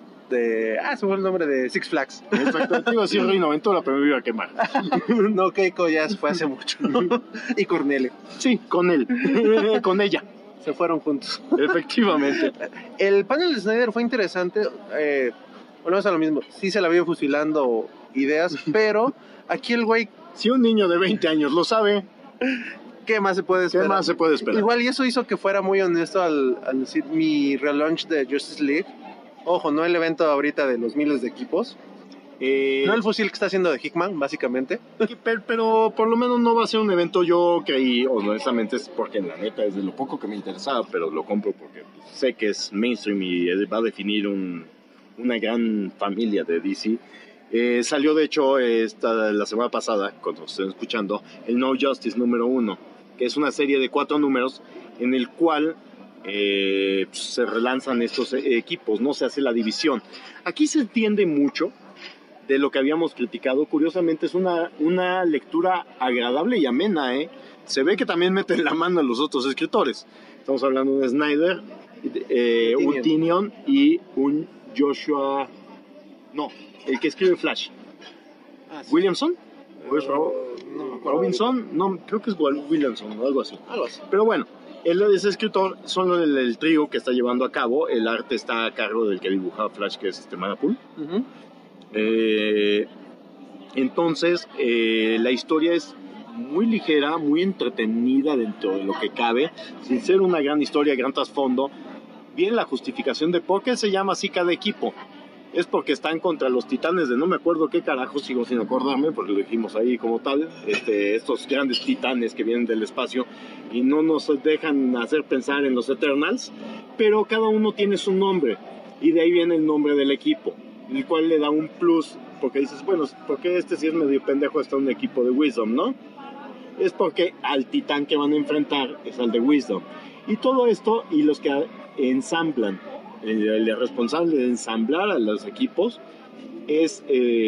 Speaker 7: fue el nombre de Six Flags.
Speaker 8: Exacto, iba a decir Reino Aventura, pero me iba a quemar.
Speaker 7: No, Keiko ya fue hace mucho. Y Cornelio.
Speaker 8: Sí, con él. Con ella.
Speaker 7: Se fueron juntos.
Speaker 8: Efectivamente.
Speaker 7: El panel de Snyder fue interesante. Volvemos a lo mismo. Sí se la vio fusilando ideas, pero aquí el güey...
Speaker 8: Si un niño de 20 años lo sabe...
Speaker 7: ¿Qué más se puede esperar? Igual, y eso hizo que fuera muy honesto al decir mi relaunch de Justice League. Ojo, no el evento ahorita de los miles de equipos. No el fusil que está haciendo de Hickman, básicamente.
Speaker 8: Pero por lo menos no va a ser un evento, yo creí, honestamente, es porque la neta es de lo poco que me interesaba, pero lo compro porque sé que es mainstream y va a definir una gran familia de DC. Salió de hecho la semana pasada, cuando estén escuchando, el No Justice número 1, que es una serie de 4 números en el cual se relanzan estos equipos, no se hace la división. Aquí se entiende mucho de lo que habíamos criticado. Curiosamente es una lectura agradable y amena, Se ve que también meten la mano a los otros escritores. Estamos hablando de Snyder, un Tynion y un Joshua... No, el que escribe Flash.
Speaker 7: Sí.
Speaker 8: ¿Williamson? ¿Robinson? No, creo que es Williamson o algo así. Pero bueno, él es escritor, son el trío que está llevando a cabo. El arte está a cargo del que dibujaba Flash, que es Manapul. Uh-huh. Entonces, la historia es muy ligera, muy entretenida dentro de lo que cabe, sin ser una gran historia, gran trasfondo. Bien la justificación de por qué se llama así cada equipo. Es porque están contra los titanes de no me acuerdo qué carajo, sigo sin acordarme, porque lo dijimos ahí como tal, estos grandes titanes que vienen del espacio y no nos dejan hacer pensar en los Eternals, pero cada uno tiene su nombre y de ahí viene el nombre del equipo, el cual le da un plus, porque dices, bueno, porque este sí es medio pendejo, está un equipo de Wisdom, ¿no? Es porque al titán que van a enfrentar es al de Wisdom. Y todo esto, y los que ensamblan, el responsable de ensamblar a los equipos es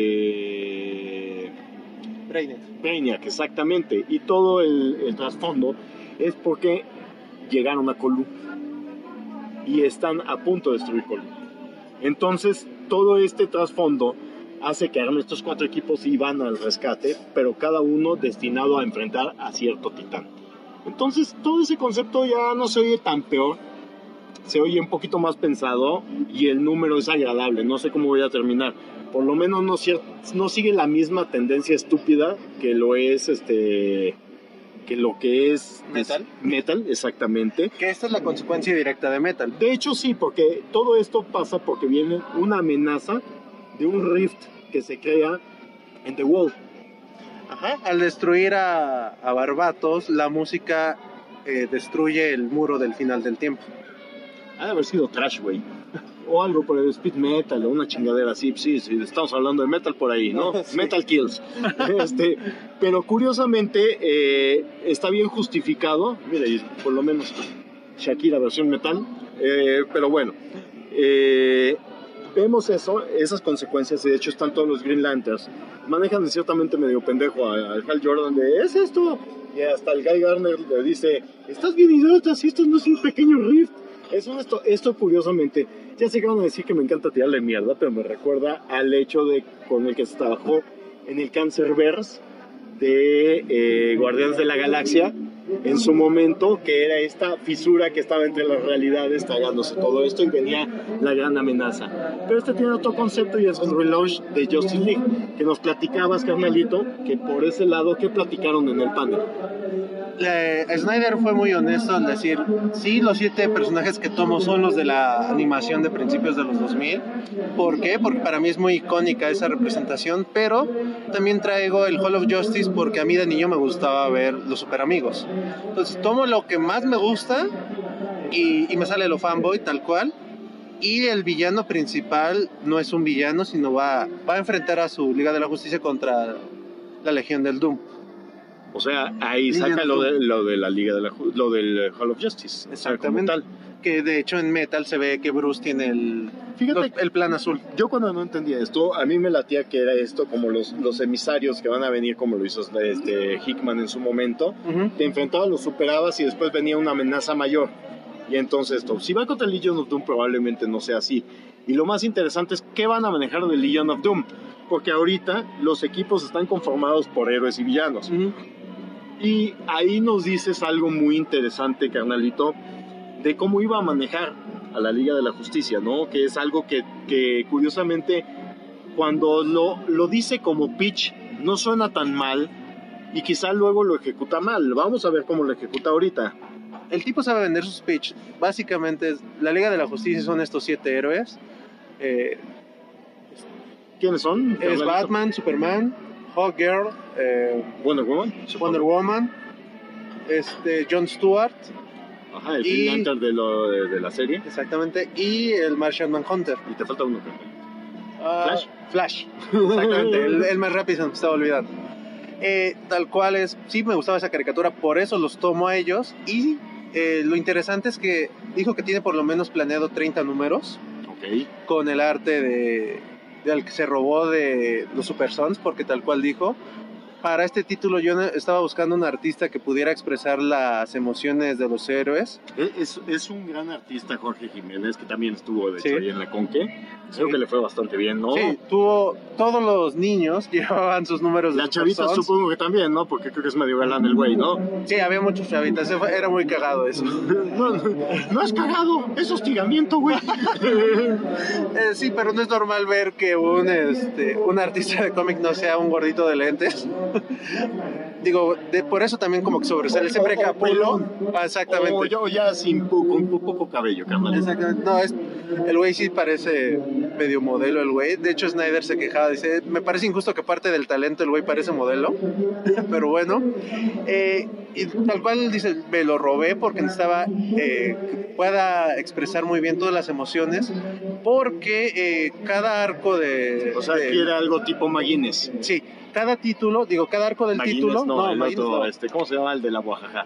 Speaker 8: Brainiac, exactamente. Y todo el trasfondo es porque llegaron a Colu y están a punto de destruir Colu. Entonces todo este trasfondo hace que hagan estos 4 equipos y van al rescate, pero cada uno destinado a enfrentar a cierto titán. Entonces todo ese concepto ya no se oye tan peor, se oye un poquito más pensado y el número es agradable. No sé cómo voy a terminar. Por lo menos no sigue la misma tendencia estúpida que lo es que lo que es
Speaker 7: Metal.
Speaker 8: Metal, exactamente.
Speaker 7: Que esta es la consecuencia directa de Metal.
Speaker 8: De hecho, sí, porque todo esto pasa porque viene una amenaza de un rift que se crea en The Wall.
Speaker 7: Ajá. Al destruir a Barbatos, la música destruye el muro del final del tiempo.
Speaker 8: Ha de haber sido trash, güey. O algo por el speed metal o una chingadera así. Sí, estamos hablando de metal por ahí, ¿no?
Speaker 7: Sí.
Speaker 8: Metal kills. Pero curiosamente está bien justificado. Mira, y por lo menos Shakira versión metal. Pero bueno, vemos esas consecuencias. Y de hecho están todos los Green Lanterns. Manejan ciertamente medio pendejo al Hal Jordan de ¿es esto? Y hasta el Guy Gardner le dice ¿estás bien idiota? Si esto no es un pequeño rift. Esto curiosamente, ya se acaban de decir que me encanta tirarle mierda, pero me recuerda al hecho con el que se trabajó en el Cancerverse de Guardianes de la Galaxia en su momento, que era esta fisura que estaba entre las realidades tragándose todo esto y venía la gran amenaza. Pero este tiene otro concepto y es el relaunch de Justice League, que nos platicabas, carnalito, que por ese lado, ¿qué platicaron en el panel?
Speaker 7: Snyder fue muy honesto al decir, sí, los 7 personajes que tomo son los de la animación de principios de los 2000. ¿Por qué? Porque para mí es muy icónica esa representación, pero también traigo el Hall of Justice porque a mí de niño me gustaba ver los Super Amigos. Entonces tomo lo que más me gusta y me sale lo fanboy tal cual. Y el villano principal no es un villano, sino va a enfrentar a su Liga de la Justicia contra la Legión del Doom.
Speaker 8: O sea, ahí saca lo de la Liga de lo del Hall of Justice.
Speaker 7: Exactamente. Tal. Que de hecho en Metal se ve que Bruce tiene el plan azul.
Speaker 8: Yo cuando no entendía esto, a mí me latía que era esto como los emisarios que van a venir, como lo hizo Hickman en su momento. Te enfrentabas, los superabas y después venía una amenaza mayor. Y entonces si va contra el Legion of Doom probablemente no sea así. Y lo más interesante es qué van a manejar del Legion of Doom. Porque ahorita los equipos están conformados por héroes y villanos. Y ahí nos dices algo muy interesante, carnalito, de cómo iba a manejar a la Liga de la Justicia, ¿no? Que es algo que curiosamente, cuando lo dice como pitch, no suena tan mal y quizá luego lo ejecuta mal. Vamos a ver cómo lo ejecuta ahorita.
Speaker 7: El tipo sabe vender sus pitch. Básicamente, la Liga de la Justicia son estos 7 héroes.
Speaker 8: ¿Quiénes son?
Speaker 7: Es Batman, Superman, Hawkgirl,
Speaker 8: Wonder
Speaker 7: Woman, Jon Stewart.
Speaker 8: Ajá, el Green Lantern de la serie.
Speaker 7: Exactamente, y el Martian Manhunter.
Speaker 8: Y te falta uno,
Speaker 7: Flash. Exactamente, el más rápido se me estaba olvidando. Tal cual es, sí me gustaba esa caricatura, por eso los tomo a ellos. Y lo interesante es que dijo que tiene por lo menos planeado 30 números.
Speaker 8: Okay.
Speaker 7: Con el arte del que se robó de los Super Sons, porque tal cual dijo, para este título yo estaba buscando un artista que pudiera expresar las emociones de los héroes.
Speaker 8: Es un gran artista, Jorge Jiménez, que también estuvo de hecho ahí en la Conque. Creo que le fue bastante bien, ¿no?
Speaker 7: Sí, todos los niños llevaban sus números de
Speaker 8: la chavita supongo que también, ¿no? Porque creo que es medio galán el güey, ¿no?
Speaker 7: Sí, había muchos chavitas, era muy cagado eso.
Speaker 8: No es cagado, es hostigamiento, güey.
Speaker 7: Sí, pero no es normal ver que un artista de cómic no sea un gordito de lentes. Digo, por eso también como que sobresale siempre Capullo. Exactamente.
Speaker 8: O yo ya con poco cabello, carnal.
Speaker 7: Exactamente. No, el güey sí parece medio modelo, el güey. De hecho, Snyder se quejaba, dice, me parece injusto que parte del talento el güey parece modelo. Pero bueno. Y tal cual dice, me lo robé porque necesitaba que pueda expresar muy bien todas las emociones. Porque cada arco de...
Speaker 8: O sea, quiere algo tipo McGuinness.
Speaker 7: Sí. Cada título, cada arco del
Speaker 8: McGuinness,
Speaker 7: título...
Speaker 8: No, el otro, ¿cómo se llama el de la Oaxaca?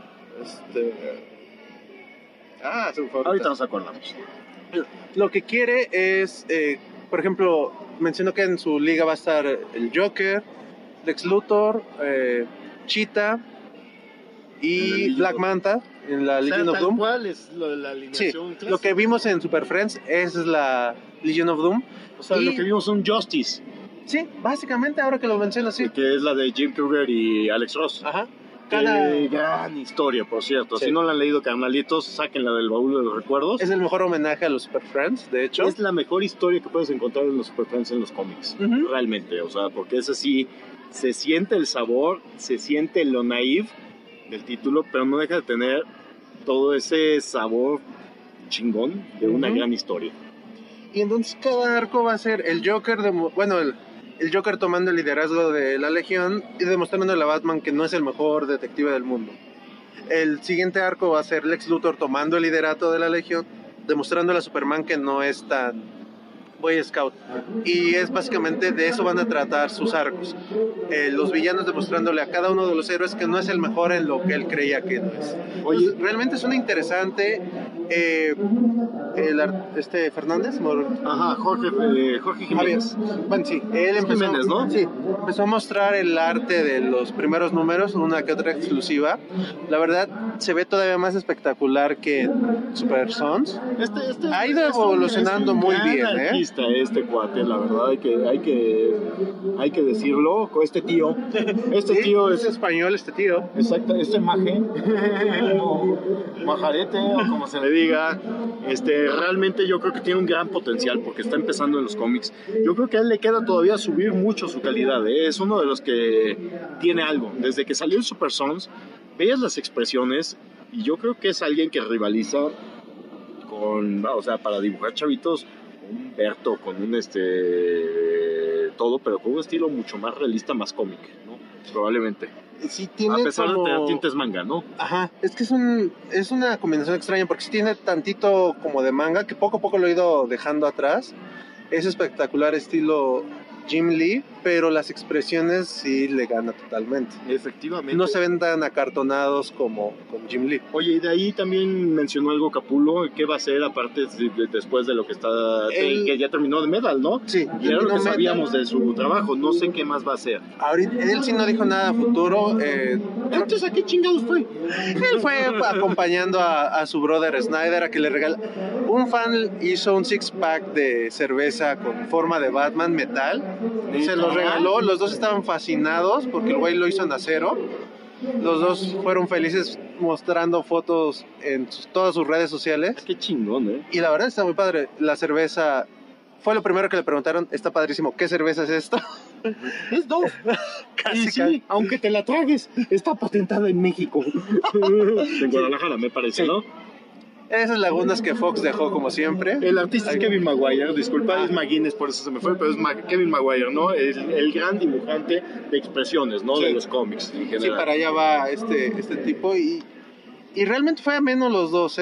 Speaker 8: Ahorita nos acordamos.
Speaker 7: Lo que quiere es, por ejemplo, mencionó que en su liga va a estar el Joker, Lex Luthor, Cheetah y Black Manta en la Legion of Doom.
Speaker 8: ¿Cuál es la alineación?
Speaker 7: Sí, lo que vimos en Super Friends es la Legion of Doom.
Speaker 8: O sea, lo que vimos son Justice.
Speaker 7: Sí, básicamente, ahora que lo mencionas, sí.
Speaker 8: Que es la de Jim Krueger y Alex Ross.
Speaker 7: Ajá.
Speaker 8: Gran historia, por cierto. Sí. Si no la han leído, carnalitos, sáquenla del baúl de los recuerdos.
Speaker 7: Es el mejor homenaje a los Super Friends, de hecho.
Speaker 8: Es la mejor historia que puedes encontrar en los Super Friends en los cómics. Realmente, o sea, porque es así, se siente el sabor, se siente lo naïve del título, pero no deja de tener todo ese sabor chingón de una gran historia.
Speaker 7: Y entonces cada arco va a ser el Joker, el Joker tomando el liderazgo de la Legión y demostrándole a Batman que no es el mejor detective del mundo. El siguiente arco va a ser Lex Luthor tomando el liderato de la Legión, demostrándole a Superman que no es tan Boy Scout. Y es básicamente de eso van a tratar sus arcos. Los villanos demostrándole a cada uno de los héroes que no es el mejor en lo que él creía que no es. Oye, realmente suena interesante. Fernández,
Speaker 8: Jorge Jiménez.
Speaker 7: Bueno, sí, él empezó,
Speaker 8: Jiménez, ¿no?
Speaker 7: Sí, empezó a mostrar el arte de los primeros números, una que otra exclusiva. La verdad, se ve todavía más espectacular que Super Sons. Ha ido evolucionando muy bien,
Speaker 8: artista, este cuate, la verdad, hay que decirlo. Este tío
Speaker 7: es español, este tío.
Speaker 8: Exacto, este maje, majarete o como se le diga, realmente yo creo que tiene un gran potencial porque está empezando en los cómics. Yo creo que a él le queda todavía subir mucho su calidad, es uno de los que tiene algo. Desde que salió el Super Sons, veías las expresiones y yo creo que es alguien que rivaliza con, o sea, para dibujar chavitos, un Berto, con un todo, pero con un estilo mucho más realista, más cómic, ¿no? Probablemente.
Speaker 7: Sí, tiene
Speaker 8: a pesar de tener tintes manga, ¿no?
Speaker 7: Ajá, es que es una combinación extraña porque sí tiene tantito como de manga, que poco a poco lo he ido dejando atrás. Es espectacular estilo Jim Lee, pero las expresiones sí le gana totalmente.
Speaker 8: Efectivamente.
Speaker 7: No se ven tan acartonados como con Jim Lee.
Speaker 8: Oye, y de ahí también mencionó algo Capullo. ¿Qué va a hacer aparte después de lo que está... que ya terminó de Medal, ¿no?
Speaker 7: Sí.
Speaker 8: Y era lo que sabíamos de su trabajo. No sé qué más va a hacer.
Speaker 7: Ahorita, él sí no dijo nada a futuro.
Speaker 8: Entonces, ¿a qué chingados fue?
Speaker 7: Él fue acompañando a su brother Snyder a que le regaló... Un fan hizo un six-pack de cerveza con forma de Batman metal. Se los regaló, los dos estaban fascinados porque el güey lo hizo en acero. Los dos fueron felices mostrando fotos en todas sus redes sociales.
Speaker 8: Qué chingón,
Speaker 7: Y la verdad está muy padre. La cerveza fue lo primero que le preguntaron. Está padrísimo. ¿Qué cerveza es esta?
Speaker 8: Es Dove.
Speaker 7: Casi,
Speaker 8: sí, aunque te la tragues, está patentada en México. En Guadalajara, me parece, sí. ¿No?
Speaker 7: Esas lagunas que Fox dejó como siempre.
Speaker 8: El artista es Kevin Maguire, disculpa, es McGuinness, por eso se me fue, pero es Kevin Maguire, ¿no? El gran dibujante de expresiones, ¿no? Sí. De los cómics en general.
Speaker 7: Sí, para allá va este tipo y realmente fue ameno los dos,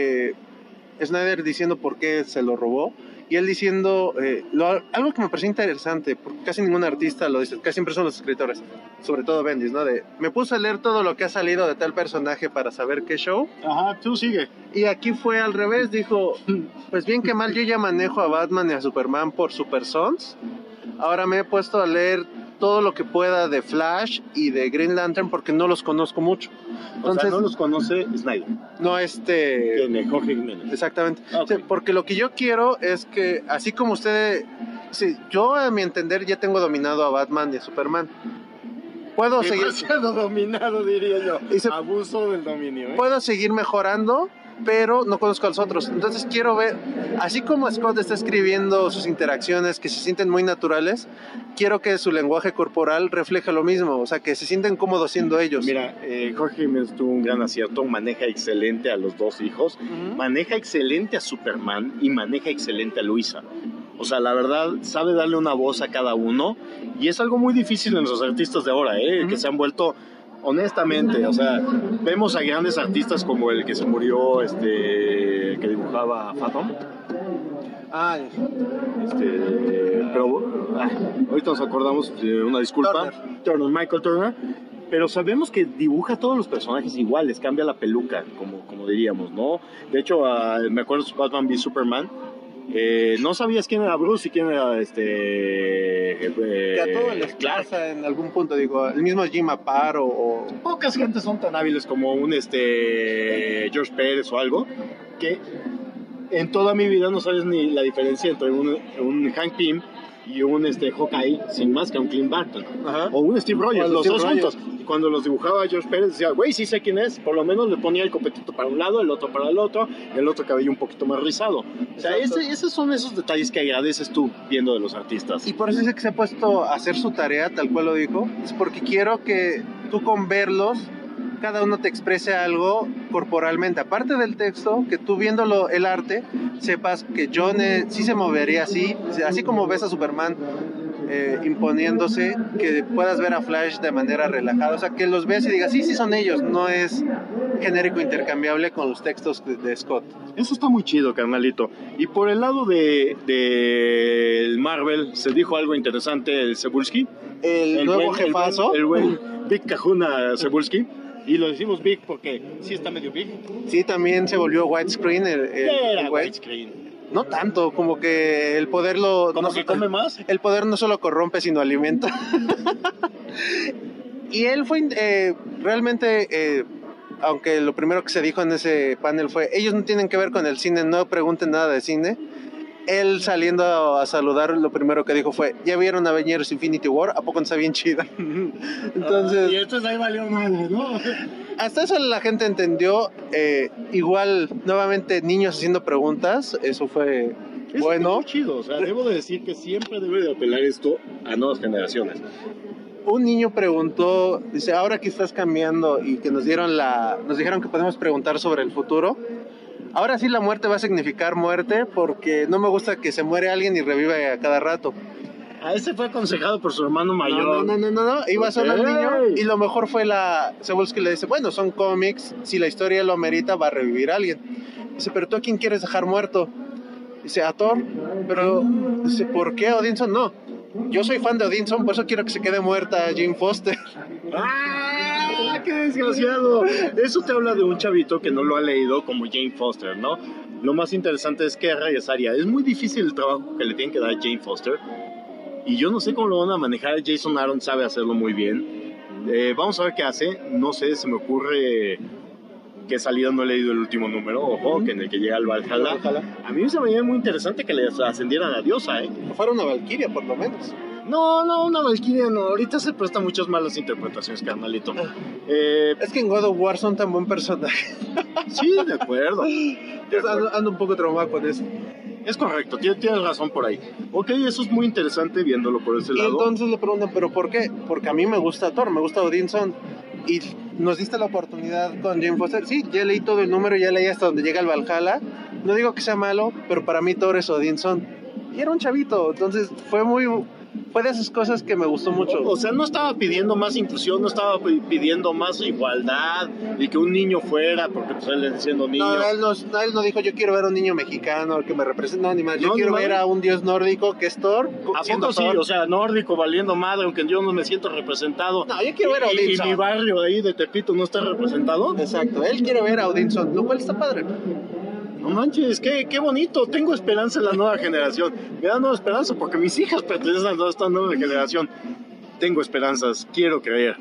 Speaker 7: Snyder diciendo por qué se lo robó y él diciendo algo que me pareció interesante, porque casi ningún artista lo dice, casi siempre son los escritores, sobre todo Bendis, ¿no? Me puse a leer todo lo que ha salido de tal personaje para saber qué show.
Speaker 8: Ajá, tú sigue.
Speaker 7: Y aquí fue al revés, dijo, pues bien que mal, yo ya manejo a Batman y a Superman por Super Sons. Ahora me he puesto a leer todo lo que pueda de Flash y de Green Lantern porque no los conozco mucho.
Speaker 8: Entonces, o sea, no los conoce Snyder.
Speaker 7: No,
Speaker 8: Jorge Jiménez.
Speaker 7: Exactamente.
Speaker 8: Okay.
Speaker 7: Sí, porque lo que yo quiero es que, así como ustedes... Sí, yo a mi entender ya tengo dominado a Batman y a Superman. Puedo seguir...
Speaker 8: Demasiado dominado, diría yo. Abuso del dominio,
Speaker 7: Puedo seguir mejorando, pero no conozco a los otros. Entonces quiero ver, así como Scott está escribiendo sus interacciones que se sienten muy naturales, quiero que su lenguaje corporal refleje lo mismo, o sea, que se sienten cómodos siendo ellos.
Speaker 8: Mira, Jorge Jiménez tuvo un gran acierto, maneja excelente a los dos hijos, maneja excelente a Superman y maneja excelente a Luisa. O sea, la verdad, sabe darle una voz a cada uno y es algo muy difícil en los artistas de ahora, que se han vuelto... Honestamente, o sea, vemos a grandes artistas como el que se murió, que dibujaba Phantom. Pero ahorita nos acordamos, una disculpa, Michael Turner. Pero sabemos que dibuja a todos los personajes iguales, cambia la peluca, como diríamos, ¿no? De hecho, me acuerdo de Batman v Superman. No sabías quién era Bruce y quién era
Speaker 7: que a todos les pasa en algún punto, digo, el mismo Jim Aparo o...
Speaker 8: Pocas gentes son tan hábiles como un George Pérez o algo, que en toda mi vida no sabes ni la diferencia entre un Hank Pym y un Hawkeye sin más que un Clint Barton.
Speaker 7: Ajá.
Speaker 8: O un Steve Rogers, los
Speaker 7: Steve
Speaker 8: dos
Speaker 7: Rogers.
Speaker 8: juntos. Y cuando los dibujaba George Pérez decía, güey, sí sé quién es, por lo menos le ponía el copetito para un lado, el otro para el otro, el otro cabello un poquito más rizado. O sea, esos son esos detalles que agradeces tú viendo de los artistas.
Speaker 7: Y por eso es que se ha puesto a hacer su tarea, tal cual lo dijo, es porque quiero que tú con verlos cada uno te exprese algo corporalmente, aparte del texto, que tú viéndolo el arte, sepas que John sí se movería así como ves a Superman imponiéndose, que puedas ver a Flash de manera relajada, o sea, que los veas y digas, sí son ellos, no es genérico intercambiable con los textos de Scott.
Speaker 8: Eso está muy chido, carnalito. Y por el lado de Marvel, se dijo algo interesante, el Cebulski.
Speaker 7: El nuevo jefazo.
Speaker 8: El buen Big Kahuna Cebulski. Y lo decimos Big porque sí está medio big.
Speaker 7: Sí, también se volvió widescreen.
Speaker 8: Era widescreen.
Speaker 7: No tanto, como que el poder
Speaker 8: come más.
Speaker 7: El poder no solo corrompe, sino alimenta. Y él fue realmente, aunque lo primero que se dijo en ese panel fue, ellos no tienen que ver con el cine, no pregunten nada de cine. Él saliendo a saludar, lo primero que dijo fue, ¿ya vieron Avengers Infinity War? ¿A poco no está bien chida? Entonces,
Speaker 8: y entonces ahí valió madre, ¿no?
Speaker 7: Hasta eso la gente entendió. Igual, nuevamente, niños haciendo preguntas, eso fue bueno.
Speaker 8: Muy chido, o sea, debo de decir que siempre debe de apelar esto a nuevas generaciones.
Speaker 7: Un niño preguntó, dice, ahora que estás cambiando y que nos dijeron que podemos preguntar sobre el futuro, ahora sí la muerte va a significar muerte, porque no me gusta que se muere alguien y revive a cada rato.
Speaker 8: A ese fue aconsejado por su hermano mayor.
Speaker 7: No, iba solo el niño, y lo mejor fue Cebulski le dice, bueno, son cómics, si la historia lo amerita va a revivir a alguien. Dice, pero ¿tú a quién quieres dejar muerto? Dice, a Thor. Pero, dice, ¿por qué Odinson? No, yo soy fan de Odinson, por eso quiero que se quede muerta Jane Foster.
Speaker 8: ¡Ah! ¡Qué desgraciado! Eso te habla de un chavito que no lo ha leído como Jane Foster, ¿no? Lo más interesante es que regresaría. Es muy difícil el trabajo que le tienen que dar a Jane Foster. Y yo no sé cómo lo van a manejar. Jason Aaron sabe hacerlo muy bien. Vamos a ver qué hace. No sé, se me ocurre que salida no he leído el último número. Ojo, que en el que llega el Valhalla. A mí se me veía muy interesante que le ascendieran a diosa,
Speaker 7: O fuera una valquiria, por lo menos.
Speaker 8: No, una valquiria no. Ahorita se presta muchas malas interpretaciones, carnalito.
Speaker 7: Es que en God of War son tan buen personaje.
Speaker 8: Sí, de acuerdo.
Speaker 7: Ando un poco traumado con eso.
Speaker 8: Es correcto, tienes razón por ahí. Ok, eso es muy interesante viéndolo por ese lado.
Speaker 7: Y entonces le preguntan, ¿pero por qué? Porque a mí me gusta Thor, me gusta Odinson. Y nos diste la oportunidad con Jane Foster. Sí, ya leí todo el número, ya leí hasta donde llega el Valhalla. No digo que sea malo, pero para mí Thor es Odinson. Y era un chavito, entonces fue de esas cosas que me gustó mucho.
Speaker 8: O sea, no estaba pidiendo más inclusión, no estaba pidiendo más igualdad y que un niño fuera, porque pues él siendo niño.
Speaker 7: No, él no dijo, yo quiero ver a un niño mexicano que me represente, no, ni más. Yo quiero ver a un dios nórdico que es Thor.
Speaker 8: ¿A poco sí? O sea, nórdico valiendo madre, aunque yo no me siento representado.
Speaker 7: No, yo quiero ver a Odinson.
Speaker 8: ¿Y mi barrio ahí de Tepito no está representado?
Speaker 7: Exacto, él quiere ver a Odinson, lo cual está padre.
Speaker 8: No manches, qué bonito. Tengo esperanza en la nueva generación. Me da nueva esperanza porque mis hijas pertenecen a esta nueva generación. Tengo esperanzas, quiero creer.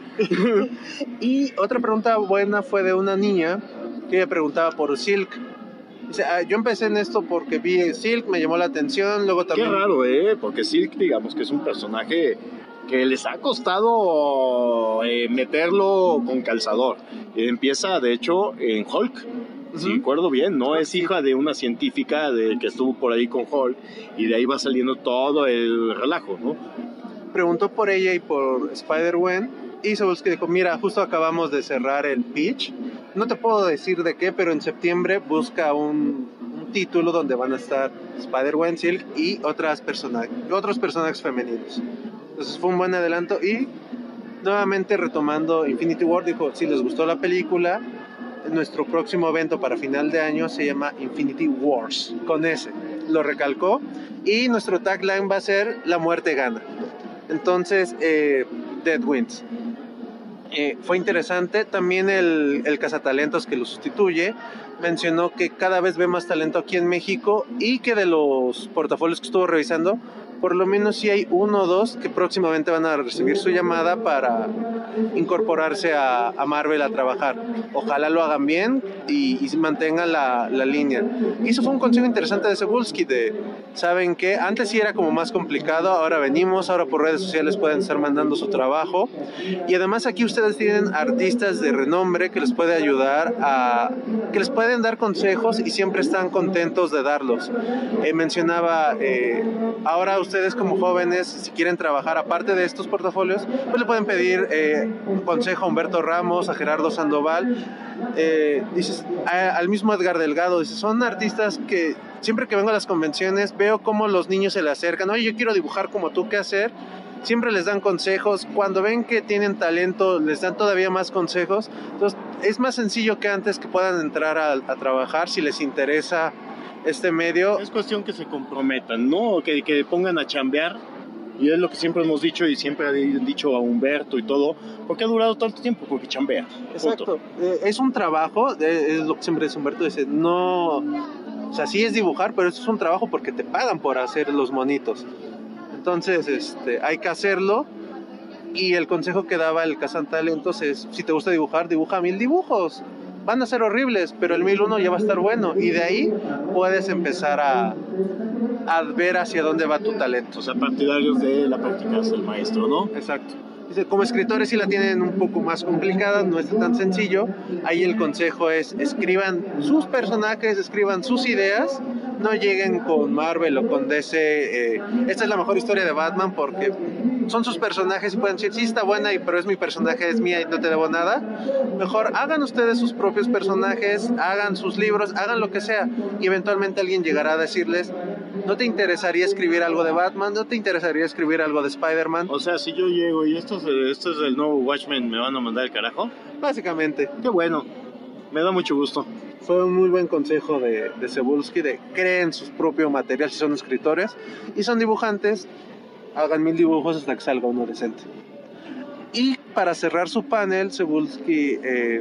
Speaker 7: Y otra pregunta buena fue de una niña que ella preguntaba por Silk. Dice, yo empecé en esto porque vi Silk, me llamó la atención, luego también...
Speaker 8: Qué raro, porque Silk, digamos que es un personaje que les ha costado meterlo con calzador. Empieza, de hecho, en Hulk. Si recuerdo bien, ¿no? Es hija de una científica que estuvo por ahí con Hulk y de ahí va saliendo todo el relajo, ¿no?
Speaker 7: Preguntó por ella y por Spider-Gwen y Cebulski dijo, mira, justo acabamos de cerrar el pitch. No te puedo decir de qué, pero en septiembre busca un título donde van a estar Spider-Gwen, Silk y otros personajes femeninos. Entonces fue un buen adelanto y nuevamente retomando Infinity War, dijo, si les gustó la película, nuestro próximo evento para final de año se llama Infinity Wars, con S, lo recalcó, y nuestro tagline va a ser La muerte gana. Entonces, Dead Wins. Fue interesante. También el cazatalentos que lo sustituye mencionó que cada vez ve más talento aquí en México y que de los portafolios que estuvo revisando, por lo menos sí hay 1 o 2 que próximamente van a recibir su llamada para incorporarse a Marvel a trabajar. Ojalá lo hagan bien y mantengan la línea. Y eso fue un consejo interesante de Cebulski, ¿saben qué? Antes sí era como más complicado, ahora por redes sociales pueden estar mandando su trabajo. Y además aquí ustedes tienen artistas de renombre que les puede ayudar que les pueden dar consejos y siempre están contentos de darlos. Mencionaba, ahora ustedes ustedes como jóvenes, si quieren trabajar aparte de estos portafolios, pues le pueden pedir un consejo a Humberto Ramos, a Gerardo Sandoval, dices, al mismo Edgar Delgado. Dices, son artistas que siempre que vengo a las convenciones veo cómo los niños se le acercan, oye, yo quiero dibujar como tú, ¿qué hacer? Siempre les dan consejos, cuando ven que tienen talento les dan todavía más consejos. Entonces es más sencillo que antes que puedan entrar a trabajar si les interesa este medio.
Speaker 8: Es cuestión que se comprometan, ¿no? Que pongan a chambear, y es lo que siempre hemos dicho y siempre ha dicho a Humberto y todo, porque ha durado tanto tiempo, porque chambea.
Speaker 7: Exacto, es un trabajo, es lo que siempre dice Humberto, dice, no, o sea, sí es dibujar, pero eso es un trabajo porque te pagan por hacer los monitos. Entonces, hay que hacerlo. Y el consejo que daba el Cazatalentos es, si te gusta dibujar, dibuja 1000 dibujos. Van a ser horribles, pero el 1001 ya va a estar bueno. Y de ahí puedes empezar a ver hacia dónde va tu talento.
Speaker 8: O sea, partidarios de la práctica es el maestro, ¿no?
Speaker 7: Exacto. Dice, como escritores sí la tienen un poco más complicada, no es tan sencillo. Ahí el consejo es, escriban sus personajes, escriban sus ideas, no lleguen con Marvel o con DC, esta es la mejor historia de Batman porque son sus personajes y pueden decir, sí está buena, pero es mi personaje, es mía y no te debo nada. Mejor hagan ustedes sus propios personajes, hagan sus libros, hagan lo que sea, y eventualmente alguien llegará a decirles, ¿no te interesaría escribir algo de Batman? ¿No te interesaría escribir algo de Spider-Man?
Speaker 8: O sea, si yo llego y esto es el nuevo Watchmen, ¿me van a mandar el carajo?
Speaker 7: Básicamente.
Speaker 8: Qué bueno, me da mucho gusto.
Speaker 7: Fue un muy buen consejo de Cebulski, de creen su propio material si son escritores, y son dibujantes, hagan 1000 dibujos hasta que salga uno decente. Y para cerrar su panel, Cebulski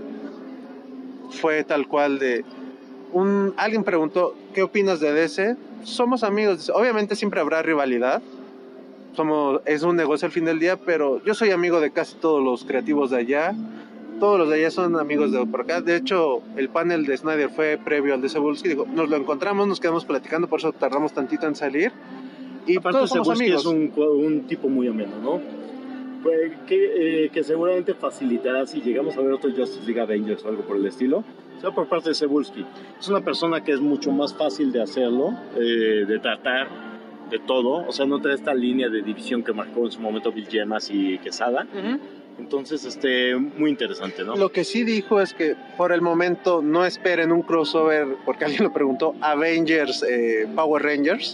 Speaker 7: fue tal cual de... alguien preguntó, ¿qué opinas de DC? Somos amigos, obviamente siempre habrá rivalidad, es un negocio al fin del día, pero yo soy amigo de casi todos los creativos de allá, todos los de allá son amigos de por acá. De hecho, el panel de Snyder fue previo al de Cebulski, dijo, nos lo encontramos, nos quedamos platicando, por eso tardamos tantito en salir, y
Speaker 8: aparte
Speaker 7: todos somos amigos.
Speaker 8: Es un tipo muy ameno, ¿no? Pues, que seguramente facilitará si llegamos a ver otro Justice League Avengers o algo por el estilo, sea por parte de Cebulski. Es una persona que es mucho más fácil de hacerlo, de tratar de todo, o sea, no trae esta línea de división que marcó en su momento Bill Yemas y Quesada. Entonces, muy interesante, ¿no?
Speaker 7: Lo que sí dijo es que por el momento no esperen un crossover, porque alguien lo preguntó, Avengers, Power Rangers.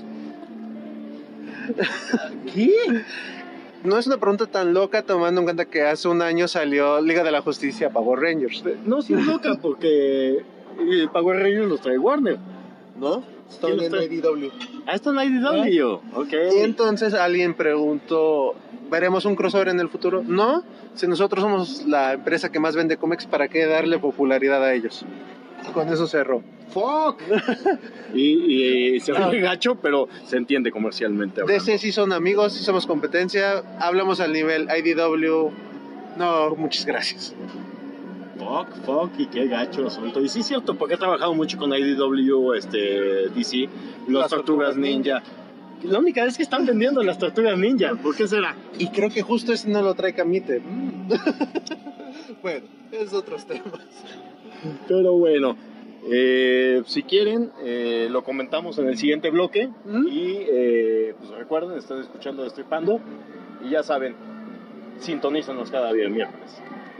Speaker 8: ¿Qué?
Speaker 7: No es una pregunta tan loca, tomando en cuenta que hace un año salió Liga de la Justicia Power Rangers.
Speaker 8: No, sí es loca, porque Power Rangers los trae Warner,
Speaker 7: ¿no? Están en IDW.
Speaker 8: Ah, están en IDW, ok.
Speaker 7: Y entonces alguien preguntó, ¿veremos un crossover en el futuro? No, si nosotros somos la empresa que más vende cómics, ¿para qué darle popularidad a ellos? Con eso cerró.
Speaker 8: ¡Fuck! y se ve gacho, pero se entiende comercialmente hablando.
Speaker 7: DC sí son amigos, sí somos competencia, hablamos al nivel IDW. No, muchas gracias.
Speaker 8: Fuck, y qué gacho asunto. Y sí es cierto, porque he trabajado mucho con IDW, DC, las Tortugas Ninja. La única vez que están vendiendo las Tortugas Ninja, ¿por qué será?
Speaker 7: Y creo que justo ese no lo trae Camite. Bueno, es otros temas.
Speaker 8: Pero bueno, si quieren, lo comentamos en el siguiente bloque. Y pues recuerden, están escuchando Destripando. Y ya saben, sintonízanos cada día miércoles.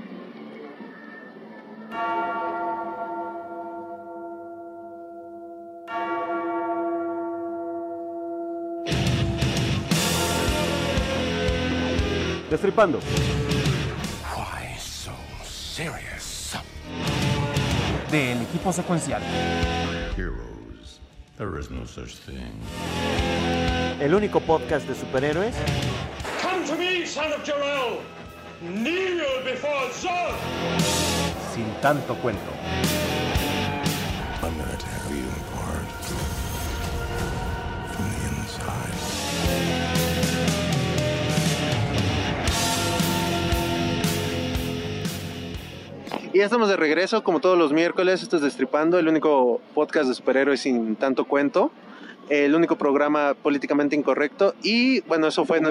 Speaker 5: Destripando.
Speaker 1: Why so serious?
Speaker 5: Del equipo secuencial.
Speaker 1: Heroes. There is no such thing.
Speaker 4: El único podcast de superhéroes.
Speaker 11: Come to me, son of Jor-El. Kneel before Zod.
Speaker 5: Sin tanto cuento.
Speaker 1: I'm gonna tear you apart from the inside.
Speaker 7: Y ya estamos de regreso, como todos los miércoles. Esto es Destripando, el único podcast de superhéroes sin tanto cuento, el único programa políticamente incorrecto. Y bueno, eso fue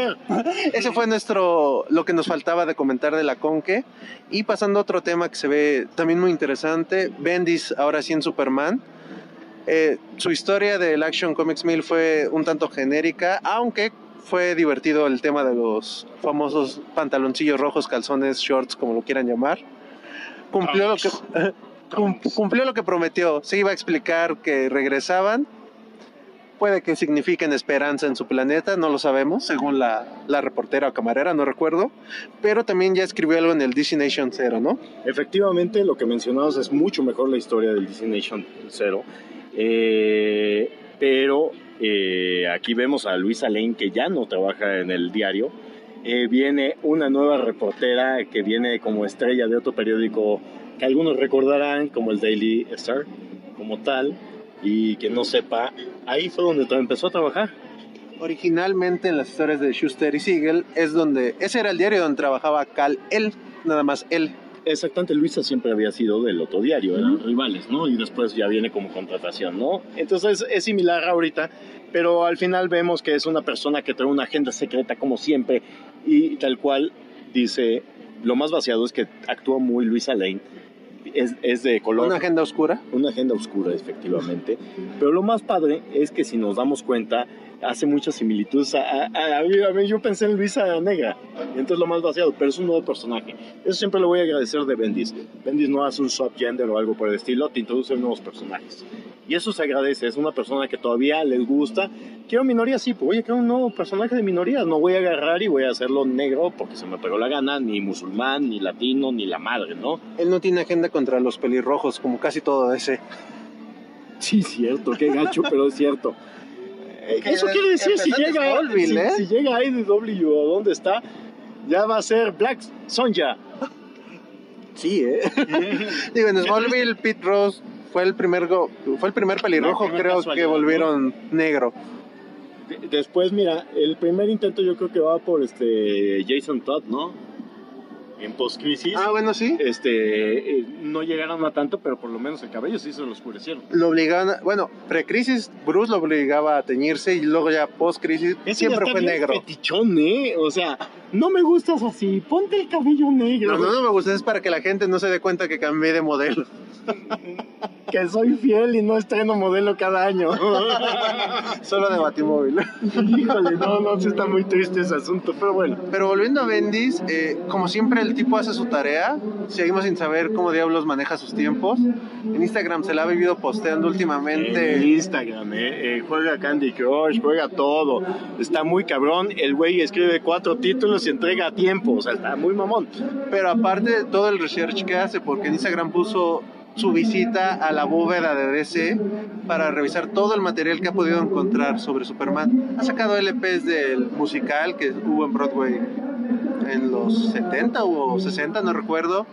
Speaker 7: lo que nos faltaba de comentar de la Conque. Y pasando a otro tema que se ve también muy interesante, Bendis ahora sí en Superman. Su historia del Action Comics 1000 fue un tanto genérica, aunque fue divertido el tema de los famosos pantaloncillos rojos, calzones, shorts, como lo quieran llamar. Cumplió lo que prometió. Se iba a explicar que regresaban. Puede que signifiquen esperanza en su planeta, no lo sabemos, según la reportera o camarera, no recuerdo. Pero también ya escribió algo en el DC Nation 0, ¿no?
Speaker 8: Efectivamente, lo que mencionabas es mucho mejor la historia del DC Nation 0. Pero aquí vemos a Luisa Lane, que ya no trabaja en el diario. Viene una nueva reportera que viene como estrella de otro periódico que algunos recordarán como el Daily Star, como tal. Y que no sepa, ahí fue donde empezó a trabajar.
Speaker 7: Originalmente en las historias de Shuster y Siegel ese era el diario donde trabajaba Kal-El, nada más él.
Speaker 8: Exactamente, Luisa siempre había sido del otro diario, eran rivales, ¿no? Y después ya viene como contratación, ¿no? Entonces es similar ahorita, pero al final vemos que es una persona que trae una agenda secreta como siempre y tal cual dice, lo más vaciado es que actúa muy Luisa Lane. Es de color.
Speaker 7: ¿Una agenda oscura?
Speaker 8: Una agenda oscura, efectivamente. Pero lo más padre es que si nos damos cuenta, hace muchas similitudes. A mí, yo pensé en Luisa Negra, y entonces lo más vaciado, pero es un nuevo personaje. Eso siempre lo voy a agradecer de Bendis. Bendis no hace un subgender o algo por el estilo, te introduce nuevos personajes. Y eso se agradece, es una persona que todavía les gusta. Quiero minoría, sí, pues voy a crear un nuevo personaje de minorías. No voy a agarrar y voy a hacerlo negro porque se me pegó la gana, ni musulmán, ni latino, ni la madre, ¿no?
Speaker 7: Él no tiene agenda contra los pelirrojos, como casi todo ese.
Speaker 8: Sí, cierto, qué gacho, pero es cierto. Eso quiere decir, si llega IDW o donde está, ya va a ser Black Sonja.
Speaker 7: Sí, Digo, en Smallville, Pete Rose fue el primer pelirrojo, creo que volvieron negro.
Speaker 8: Después, mira, el primer intento yo creo que va por Jason Todd, ¿no? En Post-Crisis.
Speaker 7: Ah, bueno, sí.
Speaker 8: No llegaron a tanto, pero por lo menos el cabello sí se lo oscurecieron.
Speaker 7: Lo obligaban, pre-crisis Bruce lo obligaba a teñirse y luego ya post-crisis siempre fue negro.
Speaker 8: Fetichón, o sea, no me gustas así, ponte el cabello negro.
Speaker 7: No me gusta, es para que la gente no se dé cuenta que cambié de modelo.
Speaker 8: Que soy fiel y no estreno modelo cada año.
Speaker 7: Solo de Batimóvil.
Speaker 8: Híjole, no, sí está muy triste ese asunto, pero bueno.
Speaker 7: Pero volviendo a Bendis, como siempre el tipo hace su tarea. Seguimos sin saber cómo diablos maneja sus tiempos. En Instagram se la ha vivido posteando últimamente.
Speaker 8: En Instagram, juega Candy Crush, juega todo. Está muy cabrón. El güey escribe 4 títulos y entrega a tiempo. O sea, está muy mamón.
Speaker 7: Pero aparte de todo el research que hace, porque en Instagram puso su visita a la bóveda de DC para revisar todo el material que ha podido encontrar sobre Superman. Ha sacado LPs del musical que hubo en Broadway en los 70 o 60, no recuerdo.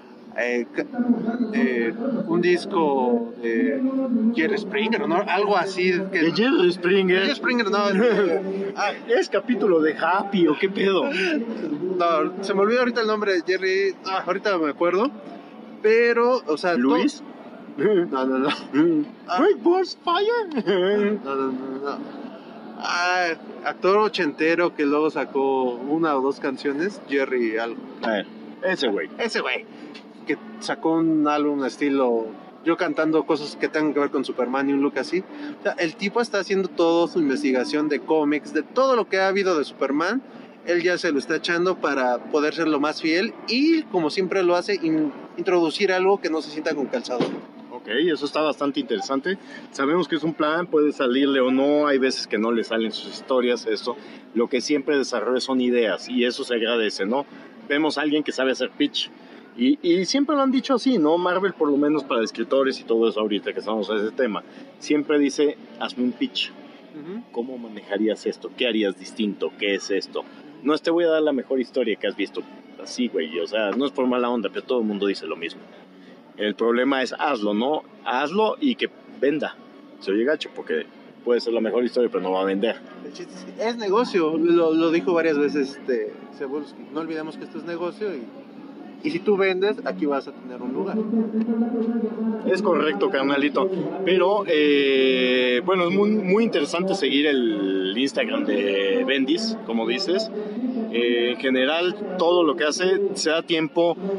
Speaker 7: Un disco de Jerry Springer, ¿no? Algo así.
Speaker 8: ¿De Jerry Springer?
Speaker 7: Jerry Springer, no.
Speaker 8: ¿Es capítulo de Happy o qué pedo?
Speaker 7: No, se me olvidó ahorita el nombre de Jerry. Ahorita me acuerdo. Pero, o sea...
Speaker 8: ¿Luis?
Speaker 7: No.
Speaker 8: Great Balls Fire.
Speaker 7: No. Actor ochentero que luego sacó 1 o 2 canciones, Jerry algo.
Speaker 8: Ese güey.
Speaker 7: Que sacó un álbum estilo... Yo cantando cosas que tengan que ver con Superman y un look así. O sea, el tipo está haciendo toda su investigación de cómics, de todo lo que ha habido de Superman. Él ya se lo está echando para poder ser lo más fiel y, como siempre lo hace, introducir algo que no se sienta con calzador.
Speaker 8: Ok, eso está bastante interesante. Sabemos que es un plan, puede salirle o no, hay veces que no le salen sus historias, eso. Lo que siempre desarrolla son ideas y eso se agradece, ¿no? Vemos a alguien que sabe hacer pitch y siempre lo han dicho así, ¿no? Marvel, por lo menos para escritores y todo eso ahorita que estamos en ese tema, siempre dice, hazme un pitch. ¿Cómo manejarías esto? ¿Qué harías distinto? ¿Qué es esto? No te voy a dar la mejor historia que has visto. Así, güey, o sea, no es por mala onda, pero todo el mundo dice lo mismo. El problema es hazlo, ¿no? Hazlo y que venda. Se oye gacho, porque puede ser la mejor historia, pero no va a vender.
Speaker 7: Es negocio, lo dijo varias veces Cebulski. No olvidemos que esto es negocio y si tú vendes, aquí vas a tener un lugar.
Speaker 8: Es correcto, carnalito. Pero, bueno, es muy interesante seguir el Instagram de Bendis, como dices. En general, todo lo que hace se da tiempo.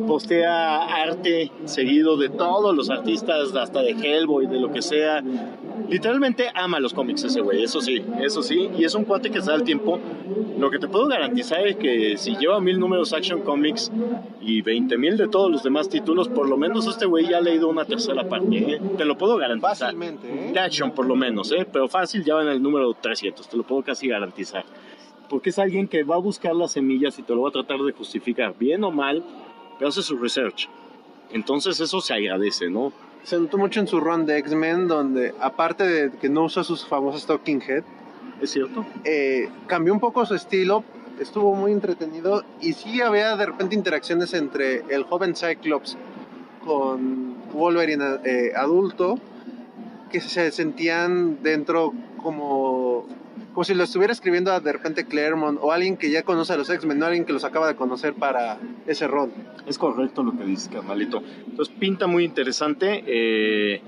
Speaker 8: postea arte seguido de todos los artistas, hasta de Hellboy, de lo que sea. Literalmente ama los cómics ese güey, eso sí, y es un cuate que se da el tiempo. Lo que te puedo garantizar es que si lleva 1000 números Action Comics y 20,000 de todos los demás títulos, por lo menos este güey ya ha leído una tercera parte, ¿eh? Te lo puedo garantizar.
Speaker 7: Fácilmente, ¿eh?
Speaker 8: De Action por lo menos, pero fácil ya va en el número 300, te lo puedo casi garantizar. Porque es alguien que va a buscar las semillas y te lo va a tratar de justificar, bien o mal, pero hace su research. Entonces eso se agradece, ¿no?
Speaker 7: Se notó mucho en su run de X-Men, donde aparte de que no usa sus famosos Talking Head,
Speaker 8: es cierto,
Speaker 7: cambió un poco su estilo, estuvo muy entretenido y sí había de repente interacciones entre el joven Cyclops con Wolverine adulto, que se sentían dentro como si lo estuviera escribiendo de repente Claremont o alguien que ya conoce a los X-Men, no alguien que los acaba de conocer para ese rol.
Speaker 8: Es correcto lo que dices, carnalito. Entonces pinta muy interesante.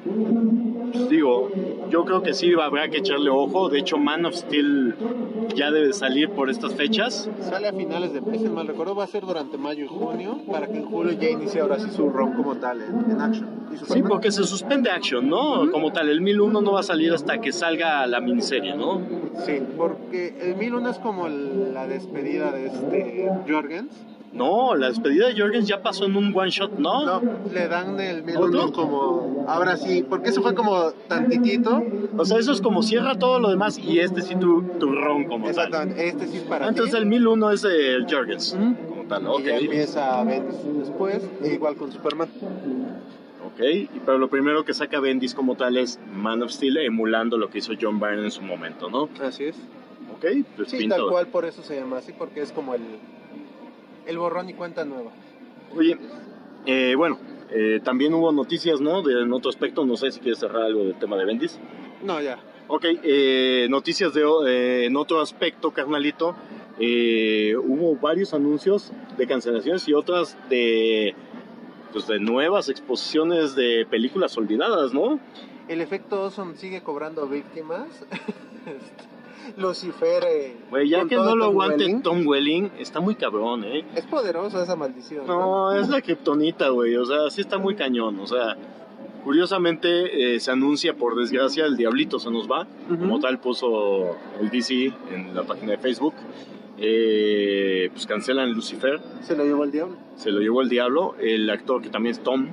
Speaker 8: Digo, yo creo que sí habrá que echarle ojo. De hecho, Man of Steel ya debe salir por estas fechas.
Speaker 7: Sale a finales de mes, mal recuerdo, va a ser durante mayo y junio, para que en julio ya inicie ahora sí su run como tal en Action.
Speaker 8: Sí, porque se suspende Action, ¿no? Como tal, el 1001 no va a salir hasta que salga la miniserie, ¿no?
Speaker 7: Sí, porque el 1001 es como la despedida de Jorgens.
Speaker 8: No, la despedida de Jorgens ya pasó en un one shot, ¿no?
Speaker 7: No, le dan el 1001 como, ahora sí, porque eso fue como tantitito.
Speaker 8: O sea, eso es como cierra todo lo demás y este sí tu run como tal.
Speaker 7: Exactamente, este sí es para
Speaker 8: entonces
Speaker 7: ti.
Speaker 8: El 1001 es de Jorgens, como tal,
Speaker 7: y ya empieza Bendis después, igual con Superman.
Speaker 8: Ok, pero lo primero que saca Bendis como tal es Man of Steel, emulando lo que hizo John Byrne en su momento, ¿no?
Speaker 7: Así es.
Speaker 8: Ok, pues
Speaker 7: sí, tal cual, por eso se llama así, porque es como el borrón y cuenta nueva.
Speaker 8: Oye, bueno, también hubo noticias, ¿no? En otro aspecto, no sé si quieres cerrar algo del tema de Bendis.
Speaker 7: No, ya.
Speaker 8: Ok, noticias en otro aspecto, carnalito. Hubo varios anuncios de cancelaciones y otras de nuevas exposiciones de películas olvidadas, ¿no?
Speaker 7: El efecto Ozone sigue cobrando víctimas. Lucifer.
Speaker 8: Güey, ya que no lo aguante Tom Welling, está muy cabrón, ¿eh?
Speaker 7: Es poderosa esa maldición.
Speaker 8: No, es la kriptonita, güey. O sea, sí está muy cañón. O sea, curiosamente se anuncia, por desgracia, el Diablito se nos va. Como tal puso el DC en la página de Facebook. Pues cancelan Lucifer.
Speaker 7: Se lo llevó el diablo.
Speaker 8: Se lo llevó el diablo. El actor que también es Tom.